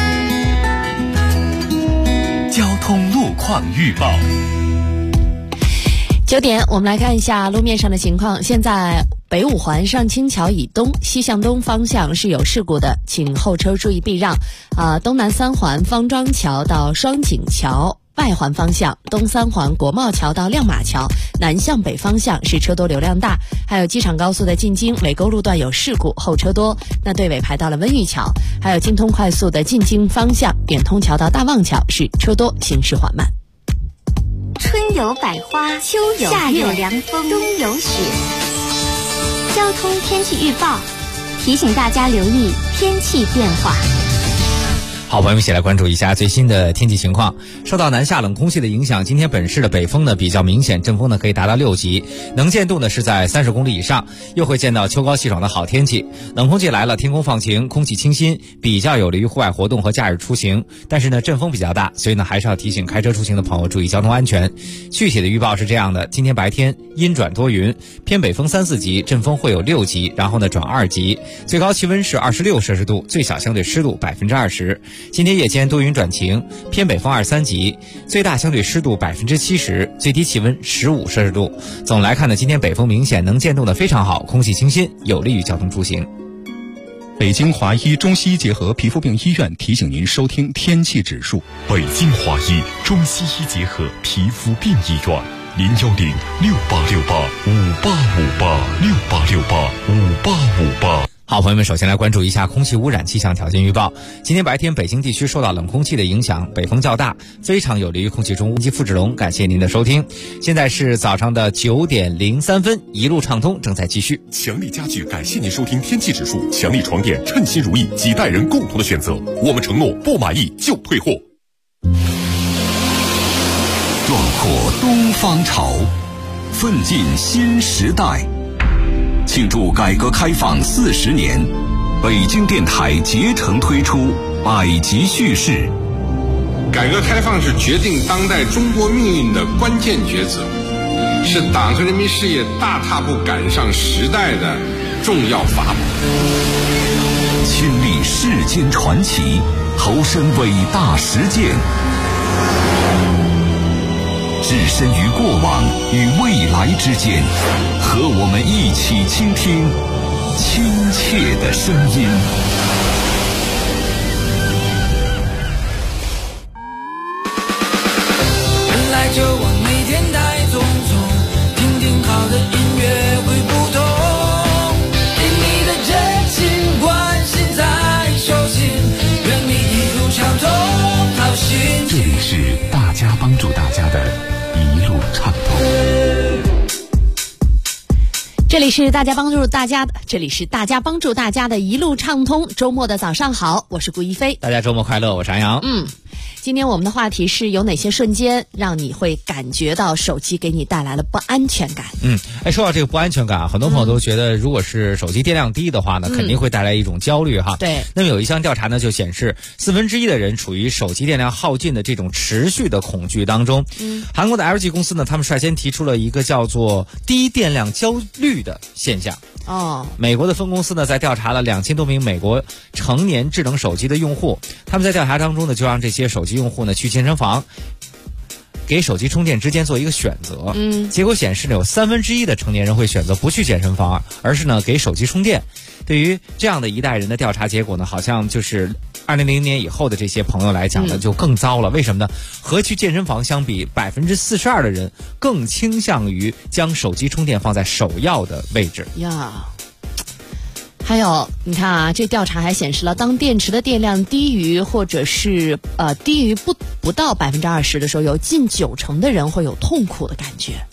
交通路况预报。 9点，我们来看一下路面上的情况。现在北五环上清桥以东西向东方向是有事故的，请后车注意避让。东南3环方庄桥到双井桥外环方向，东3环国贸桥到亮马桥南向北方向是车多流量大。还有机场高速的进京尾沟路段有事故，后车多，那队尾排到了温榆桥。还有京通快速的进京方向远通桥到大望桥是车多，行驶缓慢。 春有百花，秋有夏有凉风，冬有雪。交通天气预报提醒大家留意天气变化。 好，朋友们一起来关注一下最新的天气情况。受到南下冷空气的影响，今天本市的北风呢比较明显，阵风呢可以达到6级，能见度呢是在30公里以上，又会见到秋高气爽的好天气。冷空气来了，天空放晴，空气清新，比较有利于户外活动和假日出行。但是呢，阵风比较大，所以呢还是要提醒开车出行的朋友注意交通安全。具体的预报是这样的：今天白天阴转多云，偏北风3、4级，阵风会有6级，然后呢转2级，最高气温是26摄氏度，最小相对湿度20%。今天夜间多云转晴，偏北风2、3级，最大相对湿度70%，最低气温15摄氏度。总来看呢，今天北风明显，能见度呢非常好，空气清新，有利于交通出行。 北京华医中西医结合皮肤病医院提醒您收听天气指数。 北京华医中西医结合皮肤病医院，0106868585858 好，朋友们，首先来关注一下空气污染气象条件预报。今天白天北京地区受到冷空气的影响，北风较大，非常有利于空气中污及付志龙，感谢您的收听。现在是早上的9点03分，一路畅通正在继续。 强力家具感谢您收听天气指数，强力床垫称心如意，几代人共同的选择，我们承诺不满意就退货。 壮阔东方潮，奋进新时代。庆祝改革开放40年，北京电台竭诚推出百集叙事。 改革开放是决定当代中国命运的关键抉择，是党和人民事业大踏步赶上时代的重要法宝。 亲历世间传奇，投身伟大实践，置身于过往与未来之间，和我们一起倾听亲切的声音。 本来就往每天带匆匆，听听好的音乐会不同，听你的真心关心在手心，愿你一路畅通好心情。 这里是大家帮助大家的一路畅通。 这里是大家帮助大家的一路畅通。周末的早上好，我是顾一飞。 大家周末快乐，我是安阳。 今天我们的话题是有哪些瞬间让你会感觉到手机给你带来了不安全感？ 说到这个不安全感啊，很多朋友都觉得，如果是手机电量低的话呢，肯定会带来一种焦虑哈。 对。 那么有一项调查呢，就显示1/4的人处于手机电量耗尽的这种持续的恐惧当中。韩国的 LG 公司呢，他们率先提出了一个叫做低电量焦虑的现象。美国的分公司呢，在调查了2000多名美国成年智能手机的用户，他们在调查当中呢，就让这些手机用户呢去健身房，给手机充电之间做一个选择。结果显示呢，有1/3的成年人会选择不去健身房，而是呢给手机充电。对于这样的一代人的调查结果呢，好像就是2000年以后的这些朋友来讲呢，就更糟了。为什么呢？和去健身房相比，42%的人更倾向于将手机充电放在首要的位置呀。还有，你看啊，这调查还显示了，当电池的电量低于或者是低于不到20%的时候，有近90%的人会有痛苦的感觉。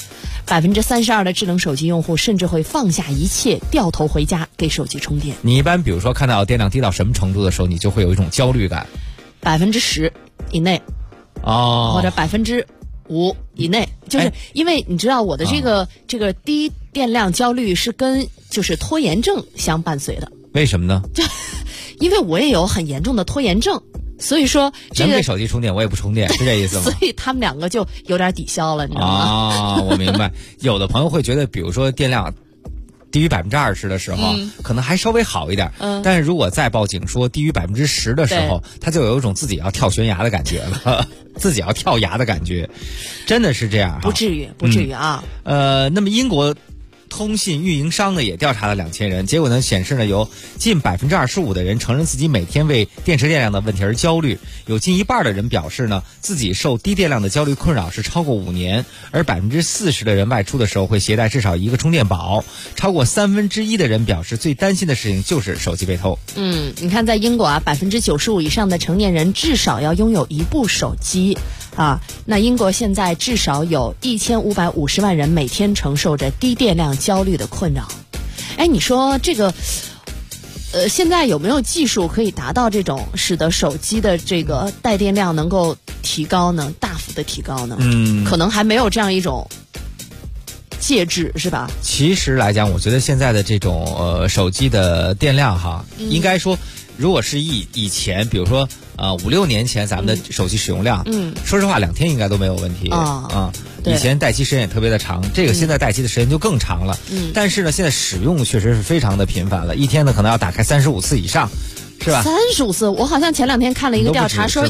32%的智能手机用户甚至会放下一切，掉头回家给手机充电。 你一般比如说看到电量低到什么程度的时候，你就会有一种焦虑感 ？10%以内，或者5%以内，就是因为你知道我的这个低电量焦虑是跟就是拖延症相伴随的。 为什么呢？ 因为我也有很严重的拖延症，所以说这个人给手机充电，我也不充电，是这意思吗？ 所以他们两个就有点抵消了，你知道吗？ 我明白。有的朋友会觉得，比如说电量低于20%的时候，可能还稍微好一点。但是如果再报警说低于10%的时候，他就有一种自己要跳悬崖的感觉了，自己要跳崖的感觉，真的是这样。 不至于啊。 那么英国通信运营商呢也调查了2000人，结果呢显示呢有近25%的人承认自己每天为电池电量的问题而焦虑，有近一半的人表示呢自己受低电量的焦虑困扰是超过5年，而40%的人外出的时候会携带至少一个充电宝，超过1/3的人表示最担心的事情就是手机被偷。 你看在英国啊，95%以上的成年人至少要拥有一部手机。那英国现在至少有1550万人每天承受着低电量焦虑的困扰。你说这个，现在有没有技术可以达到这种使得手机的这个带电量能够提高呢？大幅的提高呢？可能还没有这样一种介质，是吧？ 其实来讲，我觉得现在的这种手机的电量应该说，如果是以前，比如说5-6年前咱们的手机使用量，说实话2天应该都没有问题以前待机时间也特别的长，这个现在待机的时间就更长了。但是呢，现在使用确实是非常的频繁了，一天呢可能要打开35次以上，是吧 ？35次，我好像前2天看了一个调查，说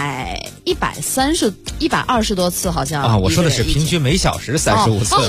120多次，好像我说的是平均每小时35次。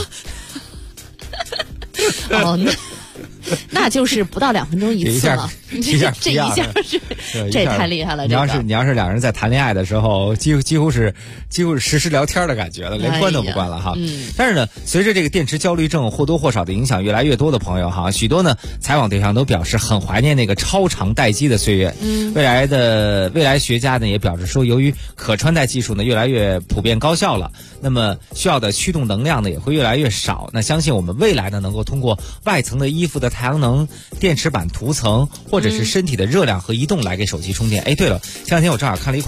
那就是不到2分钟一次了，这一下是这也太厉害了。 你要是两人在谈恋爱的时候，几乎是实时聊天的感觉了，连关都不关了哈。但是呢，随着这个电池焦虑症或多或少的影响越来越多的朋友哈，许多呢采访对象都表示很怀念那个超长待机的岁月。未来学家呢也表示说，由于可穿戴技术呢越来越普遍高效了，那么需要的驱动能量呢也会越来越少。那相信我们未来呢能够通过外层的衣服的太阳能电池板涂层，或者是身体的热量和移动来给手机充电。对了，前2天我正好看了一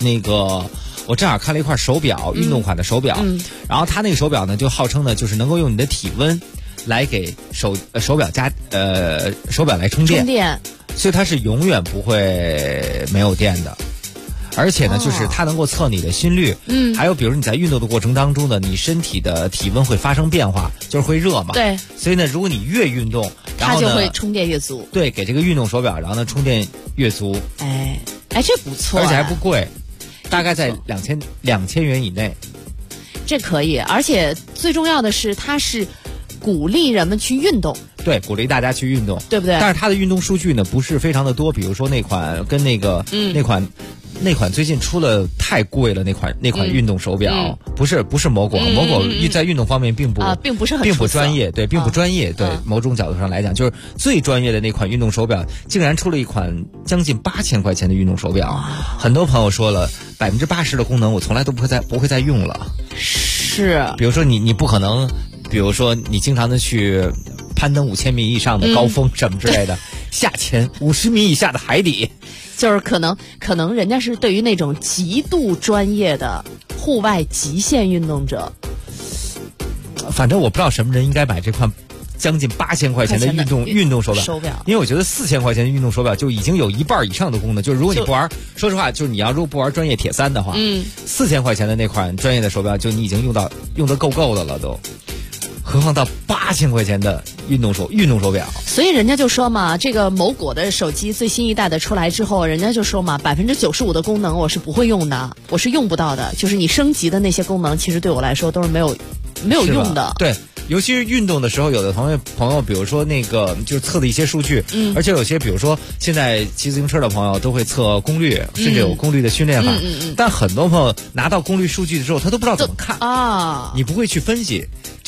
块手表，运动款的手表，然后它那个手表呢就号称呢就是能够用你的体温来给手表来充电，所以它是永远不会没有电的。而且呢，就是它能够测你的心率，还有比如你在运动的过程当中呢，你身体的体温会发生变化，就是会热嘛。 对。 所以呢，如果你越运动，然后呢， 它就会充电越足。 对，给这个运动手表，然后呢充电越足。 这不错。 而且还不贵，大概在2000元以内。 这可以，而且最重要的是，它是鼓励人们去运动。 对，鼓励大家去运动， 对不对？ 但是它的运动数据呢不是非常的多，比如说那款跟那款最近出了太贵了，那款运动手表，不是某果，某果在运动方面并不专业，对，并不专业，对，某种角度上来讲，就是最专业的那款运动手表竟然出了一款将近8000块钱的运动手表。很多朋友说了，80%的功能我从来都不会再用了。 是， 比如说你不可能，比如说你经常的去攀登5000米以上的高峰什么之类的，下潜50米以下的海底， 就是可能人家是对于那种极度专业的户外极限运动者。 反正我不知道什么人应该买这款将近8000块钱的运动手表，因为我觉得4000块钱的运动手表就已经有一半以上的功能。就是如果你不玩，说实话，就是你要如果不玩专业铁三的话，4000块钱的那款专业的手表，就你已经用得够的了都。何况到8000块钱的运动手表， 所以人家就说嘛，这个某果的手机最新一代的出来之后，人家就说嘛，95%的功能我是不会用的，我是用不到的，就是你升级的那些功能，其实对我来说都是没有用的。 对，尤其是运动的时候，有的朋友，比如说那个就是测的一些数据，而且有些比如说现在骑自行车的朋友都会测功率，甚至有功率的训练法，但很多朋友拿到功率数据的时候，他都不知道怎么看啊， 你不会去分析。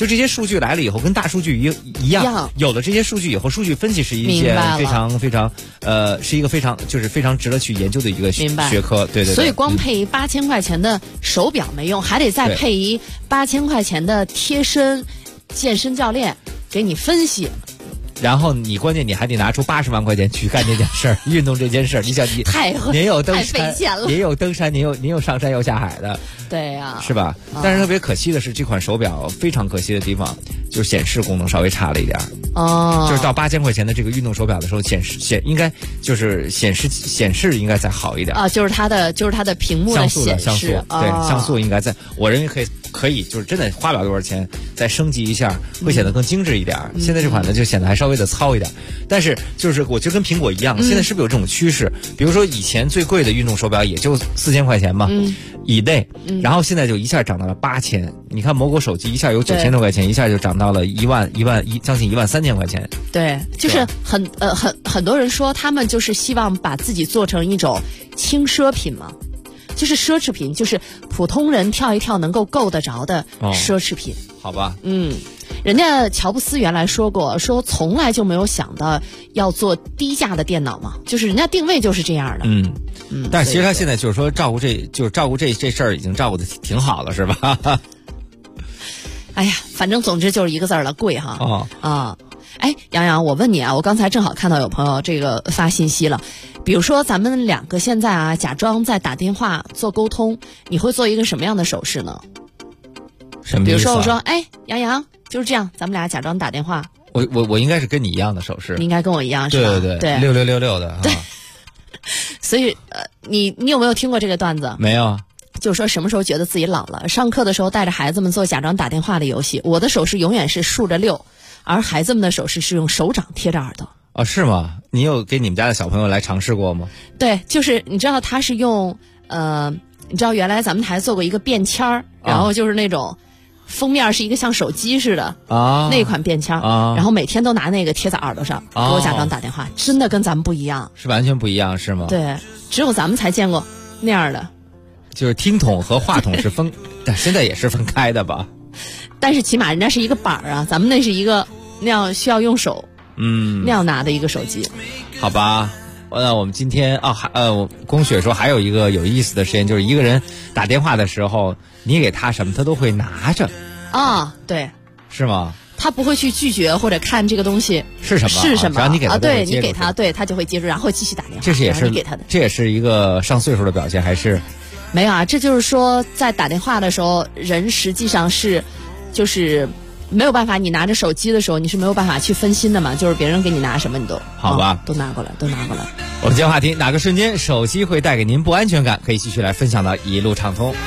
就这些数据来了以后，跟大数据一样，有了这些数据以后，数据分析是一件非常非常是一个非常值得去研究的一个学科。对。 所以光配一8000块钱的手表没用，还得再配一8000块钱的贴身健身教练给你分析。 然后关键你还得拿出80万块钱去干这件事儿，运动这件事儿。你想您有登山，也有登山，您有上山又下海的， 对呀， 是吧？但是特别可惜的是，这款手表非常可惜的地方就是显示功能稍微差了一点。就是到8000块钱的这个运动手表的时候，应该就是显示应该再好一点啊。就是它的屏幕的显示， 对，像素应该在，我认为可以，就是真的花不了多少钱，再升级一下，会显得更精致一点。现在这款呢，就显得还稍微的糙一点。但是就是我觉得跟苹果一样，现在是不是有这种趋势？比如说以前最贵的运动手表也就4000块钱嘛，以内，然后现在就一下涨到了8000。你看某狗手机一下有9000多块钱，一下就涨到了将近13000块钱。 对，就是很多人说他们就是希望把自己做成一种轻奢品嘛。就是奢侈品，就是普通人跳一跳能够够得着的奢侈品。 好吧， 人家乔布斯原来说过，说从来就没有想到要做低价的电脑嘛，就是人家定位就是这样的。 但是其实他现在就是说照顾这事儿已经照顾的挺好了，是吧？ 哎呀，反正总之就是一个字儿了，贵哈。哎，杨洋，我问你啊，我刚才正好看到有朋友这个发信息了，比如说咱们两个现在啊，假装在打电话做沟通，你会做一个什么样的手势呢？ 什么意思啊？ 比如说我说，哎，杨洋，就是这样，咱们俩假装打电话。 我应该是跟你一样的手势。 你应该跟我一样是吧？ 对6666的。 对。所以你有没有听过这个段子？ 没有。 就是说什么时候觉得自己老了？上课的时候带着孩子们做假装打电话的游戏，我的手势永远是竖着6。而孩子们的手势是用手掌贴着耳朵。 哦，是吗？你有给你们家的小朋友来尝试过吗？ 对，就是你知道他是用你知道原来咱们还做过一个便签儿，然后就是那种封面是一个像手机似的那款便签儿，然后每天都拿那个贴在耳朵上给我假装打电话，真的跟咱们不一样。 是完全不一样是吗？ 对，只有咱们才见过那样的。 就是听筒和话筒是分，但现在也是分开的吧？ 但是起码人家是一个板儿啊，咱们那是一个那样需要用手那样拿的一个手机。 好吧，那我们今天龚雪说还有一个有意思的实验，就是一个人打电话的时候，你给他什么他都会拿着啊。对， 是吗？ 他不会去拒绝或者看这个东西是什么， 然后你给他对你给他，对他就会接住，然后继续打电话。 这是也是你给他的， 这也是一个上岁数的表现还是？ 没有啊，这就是说在打电话的时候，人实际上是就是没有办法，你拿着手机的时候你是没有办法去分心的嘛，就是别人给你拿什么你都好吧， 都拿过来。 我们今天话题，哪个瞬间手机会带给您不安全感？可以继续来分享到一路畅通。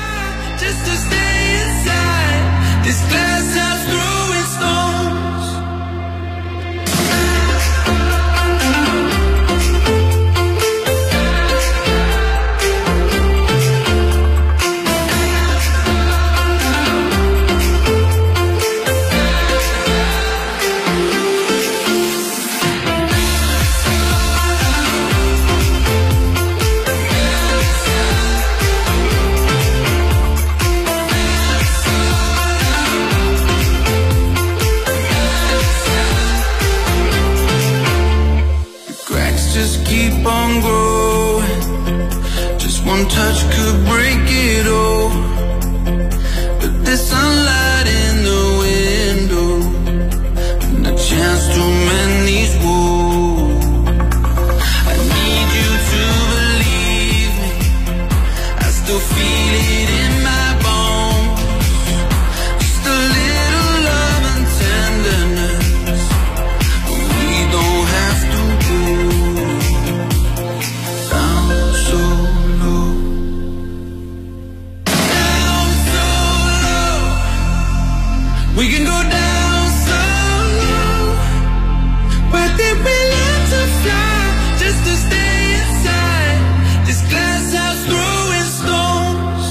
One touch could break it all, but there's sunlight in the window and a chance to mend these wounds. I need you to believe me, I still feel it in my bones. Just a little love and tenderness, we don't have to go down so we can go down so low, but then we learn to fly just to stay inside this glass house throwing stones.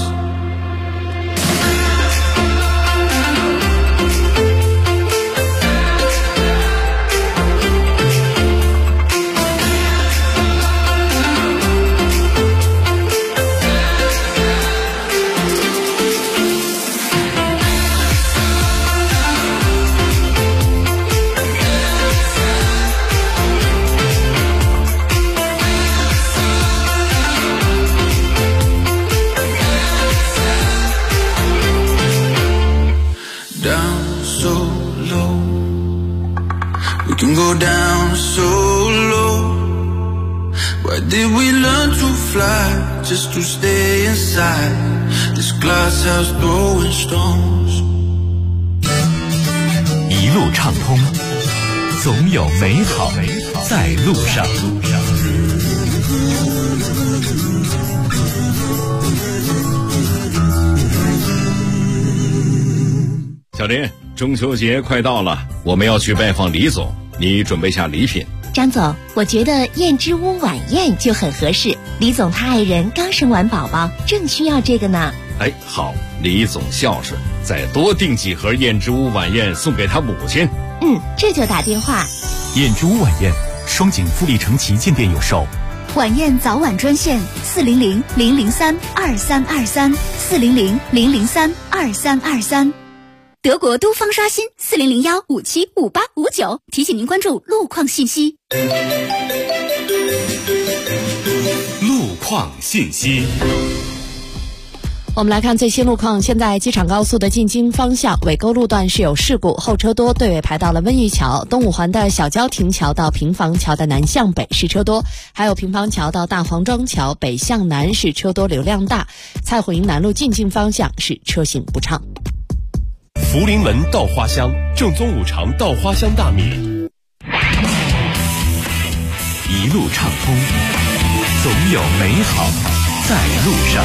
down so low. We can go down so low. Why did we learn to fly just to stay inside this glass house throwing stones? 一路畅通，总有美好在路上。 小林，中秋节快到了，我们要去拜访李总，你准备下礼品。 张总，我觉得燕之屋晚宴就很合适。李总他爱人刚生完宝宝，正需要这个呢。 哎，好，李总孝顺，再多订几盒燕之屋晚宴送给他母亲。 这就打电话。 燕之屋晚宴，双井富力城旗舰店有售。 晚宴早晚专线400-003-2323，400-003-2323。德国都方刷新400-1575859，提醒您关注路况信息。 路况信息。 我们来看最新路况，现在机场高速的进京方向尾沟路段是有事故，后车多，队尾排到了温榆桥。东五环的小郊亭桥到平房桥的南向北是车多，还有平房桥到大黄庄桥北向南是车多流量大。蔡虎营南路进京方向是车行不畅。 福临门稻花香，正宗五常稻花香大米。 一路畅通，总有美好在路上。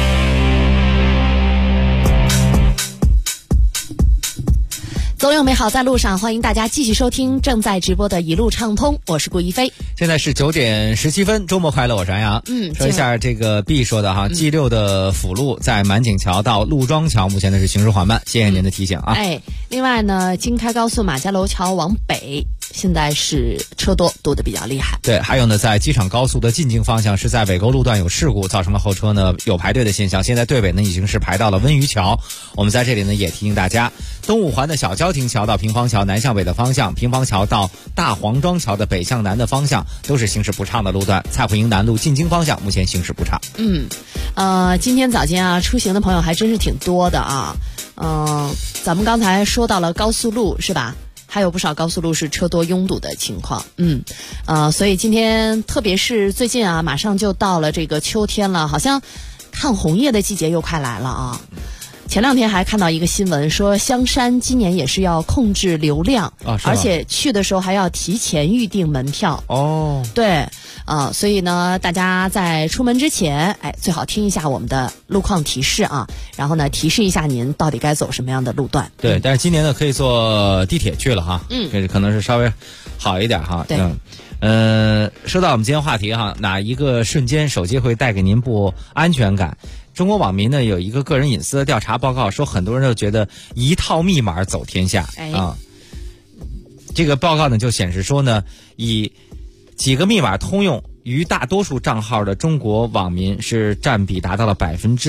总有美好在路上，欢迎大家继续收听正在直播的一路畅通，我是顾一飞。 现在是9点17分，周末快乐，我是安阳。说一下这个 B 说的哈，G6的辅路在满景桥到陆庄桥，目前呢是行驶缓慢，谢谢您的提醒啊。 另外呢，京开高速马家楼桥往北现在是车多，堵得比较厉害。 对，还有呢，在机场高速的进京方向是在尾沟路段有事故，造成了后车呢有排队的现象，现在队尾呢已经是排到了温榆桥。我们在这里呢也提醒大家，东五环的小郊亭桥到平房桥南向北的方向，平房桥到大黄庄桥的北向南的方向都是行驶不畅的路段。蔡虎营南路进京方向目前行驶不畅。 今天早间啊，出行的朋友还真是挺多的啊。咱们刚才说到了高速路是吧？还有不少高速路是车多拥堵的情况。所以今天特别是最近啊，马上就到了这个秋天了，好像看红叶的季节又快来了啊。前两天还看到一个新闻说，香山今年也是要控制流量，而且去的时候还要提前预订门票。对，所以呢，大家在出门之前，最好听一下我们的路况提示啊，然后呢，提示一下您到底该走什么样的路段。 对，但是今年呢，可以坐地铁去了哈，这可能是稍微好一点哈。 对。 说到我们今天话题哈，哪一个瞬间手机会带给您不安全感？中国网民呢有一个个人隐私的调查报告，说很多人都觉得一套密码走天下啊。这个报告呢就显示说呢，以几个密码通用于大多数账号的中国网民是占比达到了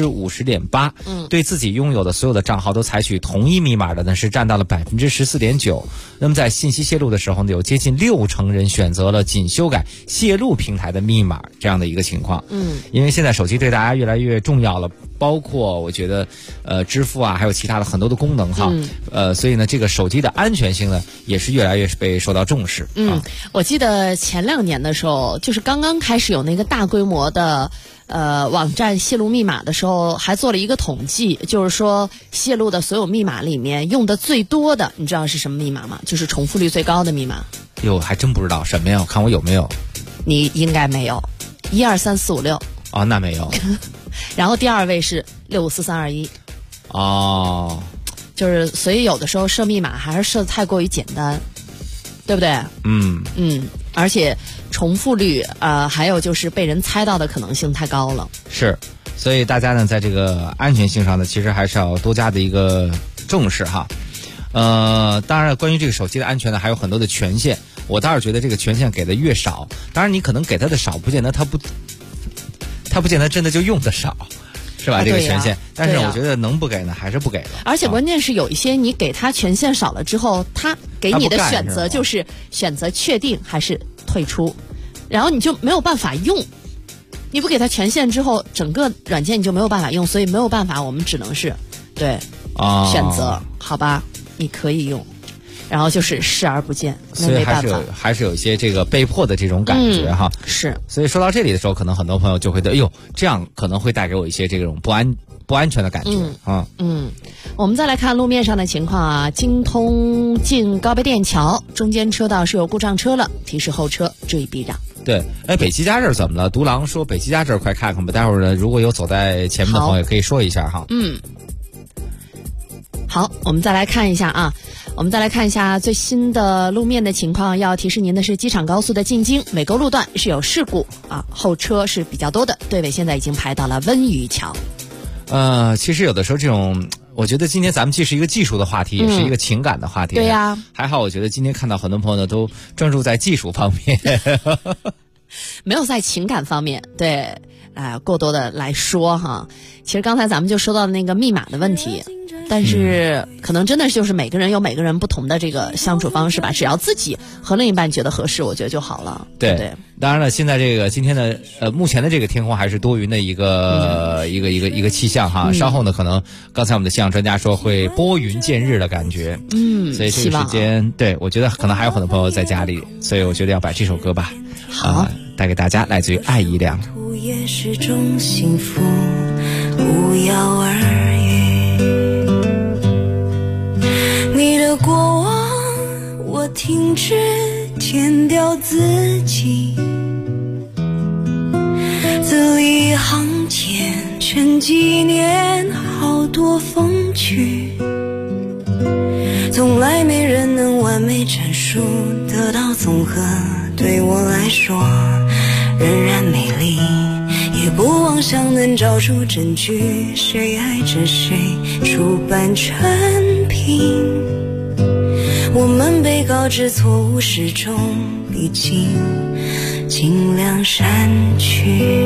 50.8%，对自己拥有的所有的账号都采取同一密码的呢是占到了14.9%。那么在信息泄露的时候呢，有接近60%人选择了仅修改泄露平台的密码这样的一个情况。因为现在手机对大家越来越重要了，包括我觉得支付啊，还有其他的很多的功能哈。所以呢，这个手机的安全性呢也是越来越被受到重视。 我记得前2年的时候，就是刚开始有那个大规模的网站泄露密码的时候，还做了一个统计，就是说泄露的所有密码里面用的最多的，你知道是什么密码吗？就是重复率最高的密码。 还真不知道什么呀？我看我有没有？ 你应该没有，1234566。 那没有。 然后第2位是6543321。就是所以有的时候设密码还是设得太过于简单，对不对？而且重复率还有就是被人猜到的可能性太高了。 是，所以大家呢在这个安全性上呢，其实还是要多加的一个重视哈。当然关于这个手机的安全呢，还有很多的权限，我倒是觉得这个权限给的越少，当然你可能给他的少，不见得他不见得真的就用的少，是吧？这个权限，但是我觉得能不给呢，还是不给了。 而且关键是有一些你给他权限少了之后，他给你的选择就是选择确定还是退出，然后你就没有办法用。你不给他权限之后，整个软件你就没有办法用，所以没有办法，我们只能是选择，好吧？ 你可以用，然后就是视而不见，那所以没办法。 还是有一些这个被迫的这种感觉哈。 是。 所以说到这里的时候，可能很多朋友就会觉得，哎呦，这样可能会带给我一些这种不安全的感觉啊。 我们再来看路面上的情况啊，京通进高碑店桥中间车道是有故障车了，提示后车注意避让。 对，北七家这儿怎么了？独狼说北七家这儿快看看吧，待会儿呢，如果有走在前面的朋友也可以说一下哈。 好，我们再来看一下啊，我们再来看一下最新的路面的情况。要提示您的是，机场高速的进京美沟路段是有事故啊，后车是比较多的，队尾现在已经排到了温榆桥。 其实有的时候这种，我觉得今天咱们既是一个技术的话题，也是一个情感的话题。 对呀， 还好，我觉得今天看到很多朋友呢都专注在技术方面， 没有在情感方面。对，过多的来说哈。其实刚才咱们就说到那个密码的问题。但是可能真的就是每个人有每个人不同的这个相处方式吧，只要自己和另一半觉得合适，我觉得就好了。对， 当然了，现在这个今天的目前的这个天空还是多云的一个气象哈。稍后呢，可能刚才我们的气象专家说会拨云见日的感觉。所以这个时间，对，我觉得可能还有很多朋友在家里，所以我觉得要把这首歌吧，带给大家，来自于艾怡良。 也是种幸福，不药而愈。你的过往，我停止填掉自己，字里行间沉纪念好多风趣，从来没人能完美阐述，得到综合对我来说仍然美丽，也不妄想能找出证据，谁爱着谁出版成品，我们被告知错误始终已经尽量删去。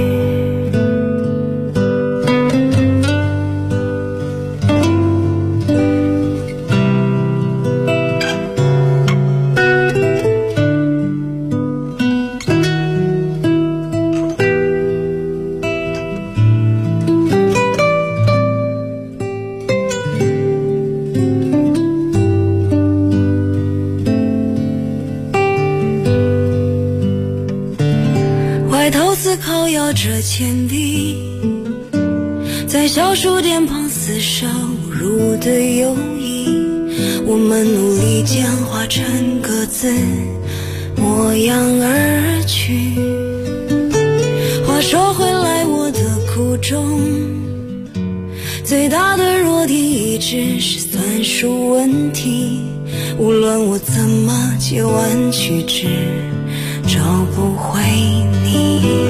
这铅笔在小数点旁厮守入的友谊，我们努力简化成各自模样而去。话说回来，我的苦衷最大的弱点一直是算术问题，无论我怎么截弯曲直，找不回你。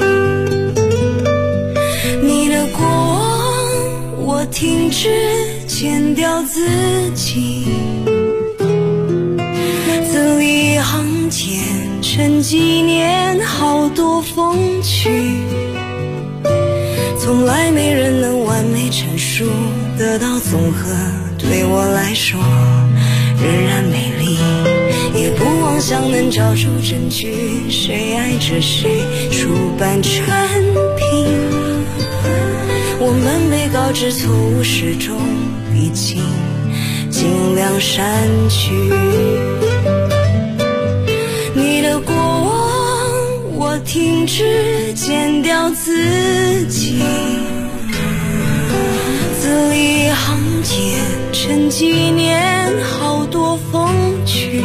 我停止剪掉自己，字里行间沉纪念好多风趣，从来没人能完美阐述，得到综合对我来说仍然美丽，也不妄想能找出证据，谁爱着谁出版成品，我们被告知错误始终已经尽量删去。你的过往，我停止剪掉自己，字里行间沉纪念好多风趣，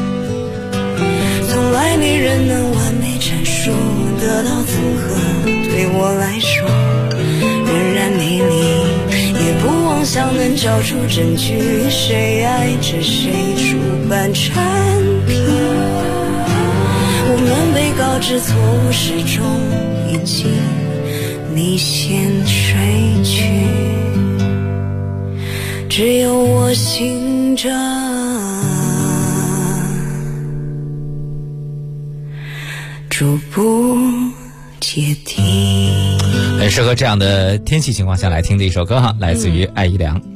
从来没人能完美阐述，得到综合对我来说仍然美丽，也不妄想能找出证据，谁爱着谁出版成品，我们被告知错误始终已经你先睡去，只有我醒着逐步解题。 很适合这样的天气情况下来听的一首歌哈，来自于艾怡良。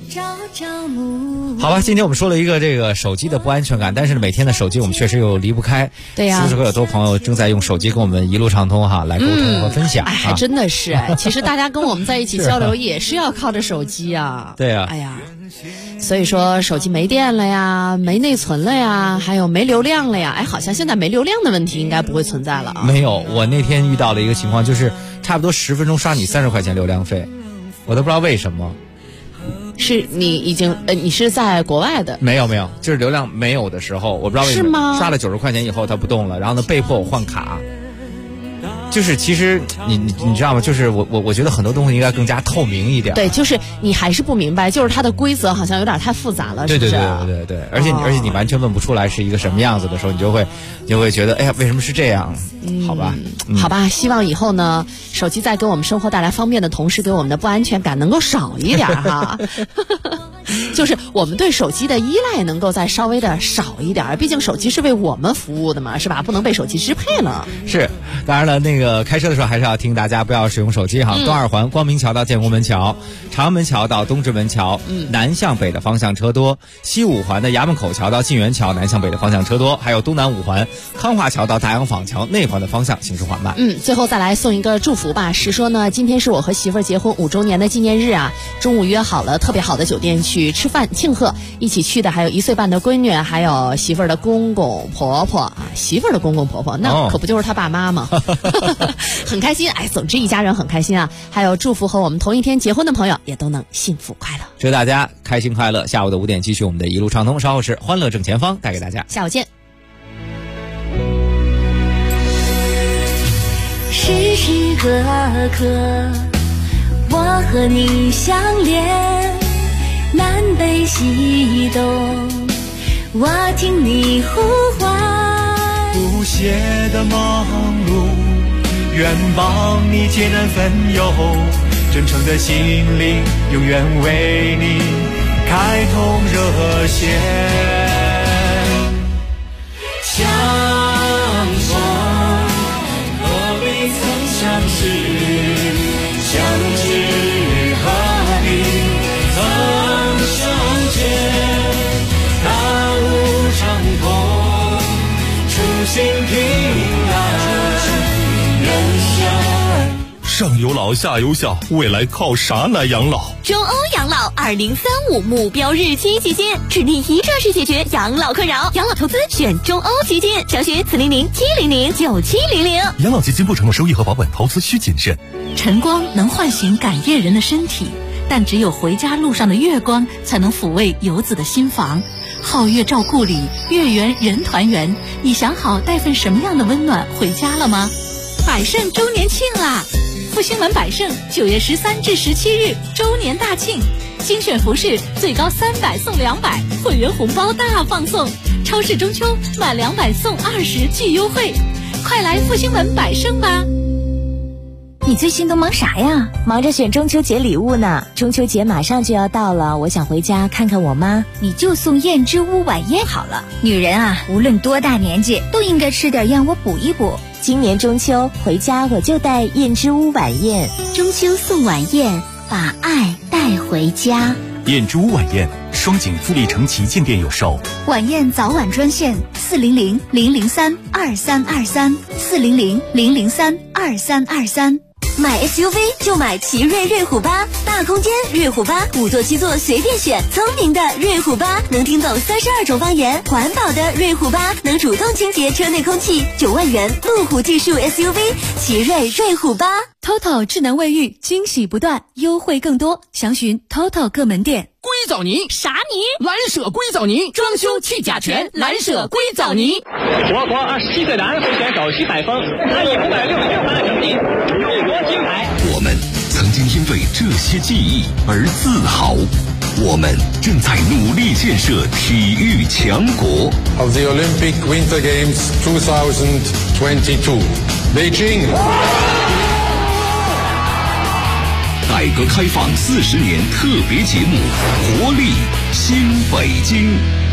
好吧，今天我们说了一个这个手机的不安全感，但是每天的手机我们确实又离不开。 对呀， 此时有多朋友正在用手机跟我们一路畅通哈，来沟通和分享。 哎，还真的是哎，其实大家跟我们在一起交流也是要靠着手机啊。 对啊。 哎呀，所以说手机没电了呀，没内存了呀，还有没流量了呀。哎，好像现在没流量的问题应该不会存在了啊。 没有，我那天遇到了一个情况，就是差不多10分钟刷你30块钱流量费，我都不知道为什么。 是你已经你是在国外的？ 没有，就是流量没有的时候，我不知道为什么。 是吗？ 刷了90块钱以后它不动了，然后呢被迫我换卡。就是其实你知道吗？就是我觉得很多东西应该更加透明一点。 对，就是你还是不明白，就是它的规则好像有点太复杂了，是不是？ 对，而且你完全问不出来是一个什么样子的时候，你就会觉得哎呀，为什么是这样？好吧， 好吧，希望以后呢，手机在给我们生活带来方便的同时，给我们的不安全感能够少一点哈。就是我们对手机的依赖能够再稍微的少一点，毕竟手机是为我们服务的嘛，是吧？不能被手机支配了。 是，当然了，那个开车的时候还是要听大家不要使用手机哈。东二环光明桥到建国门桥，长安门桥到东直门桥，南向北的方向车多；西五环的衙门口桥到晋源桥，南向北的方向车多；还有东南五环康化桥到大洋坊桥内环的方向行驶缓慢。 最后再来送一个祝福吧。是说呢，今天是我和媳妇儿结婚5周年的纪念日啊，中午约好了特别好的酒店去吃饭庆贺，一起去的还有1岁半的闺女，还有媳妇儿的公公婆婆啊，媳妇儿的公公婆婆那可不就是他爸妈吗？很开心，哎，总之一家人很开心啊。还有祝福和我们同一天结婚的朋友也都能幸福快乐， 祝大家开心快乐。下午的5点继续我们的一路畅通，稍后是欢乐正前方带给大家， 下午见。 时时刻刻我和你相连，南北西东我听你呼唤， 不懈的忙碌愿帮你解难分忧，真诚的心灵永远为你开通热线，相逢何必曾相识，相知何必曾相见，大路长空初心平安人生。 上有老下有小，未来靠啥来养老？ 中欧养老2035目标日期基金，指定一站式解决养老困扰。养老投资选中欧基金，详询400-700-9700。 养老基金不承诺收益和保本，投资需谨慎。 晨光能唤醒赶夜人的身体，但只有回家路上的月光才能抚慰游子的心房。皓月照故里，月圆人团圆。你想好带份什么样的温暖回家了吗？百盛周年庆啦！复兴门百盛9月13至17日周年大庆，精选服饰最高300送200，会员红包大放送，超市中秋满200送20巨优惠，快来复兴门百盛吧！ 你最近都忙啥呀？忙着选中秋节礼物呢。中秋节马上就要到了，我想回家看看我妈。 你就送燕之屋晚宴好了。女人啊，无论多大年纪，都应该吃点燕窝补一补。 今年中秋回家我就带燕之屋晚宴。 中秋送晚宴，把爱带回家。 燕之屋晚宴，双井富力城旗舰店有售。 晚宴早晚专线400-003-2323，400-003-2323。 买 SUV 就买奇瑞瑞虎8，大空间瑞虎8，5座7座随便选，聪明的瑞虎8能听懂32种方言，环保的瑞虎8能主动清洁车内空气，9万元路虎技术 SUV 奇瑞瑞虎8。 TOTO 智能卫浴，惊喜不断，优惠更多，详询 TOTO 各门店。 硅藻泥啥泥？ 蓝舍硅藻泥，装修去甲醛，蓝舍硅藻泥。 我国27岁男会选手徐海峰，他以566分的成绩入国金牌。 我们曾经因为这些记忆而自豪，我们正在努力建设体育强国。 Of the Olympic Winter Games 2022, Beijing. 改革开放40年特别节目，活力新北京。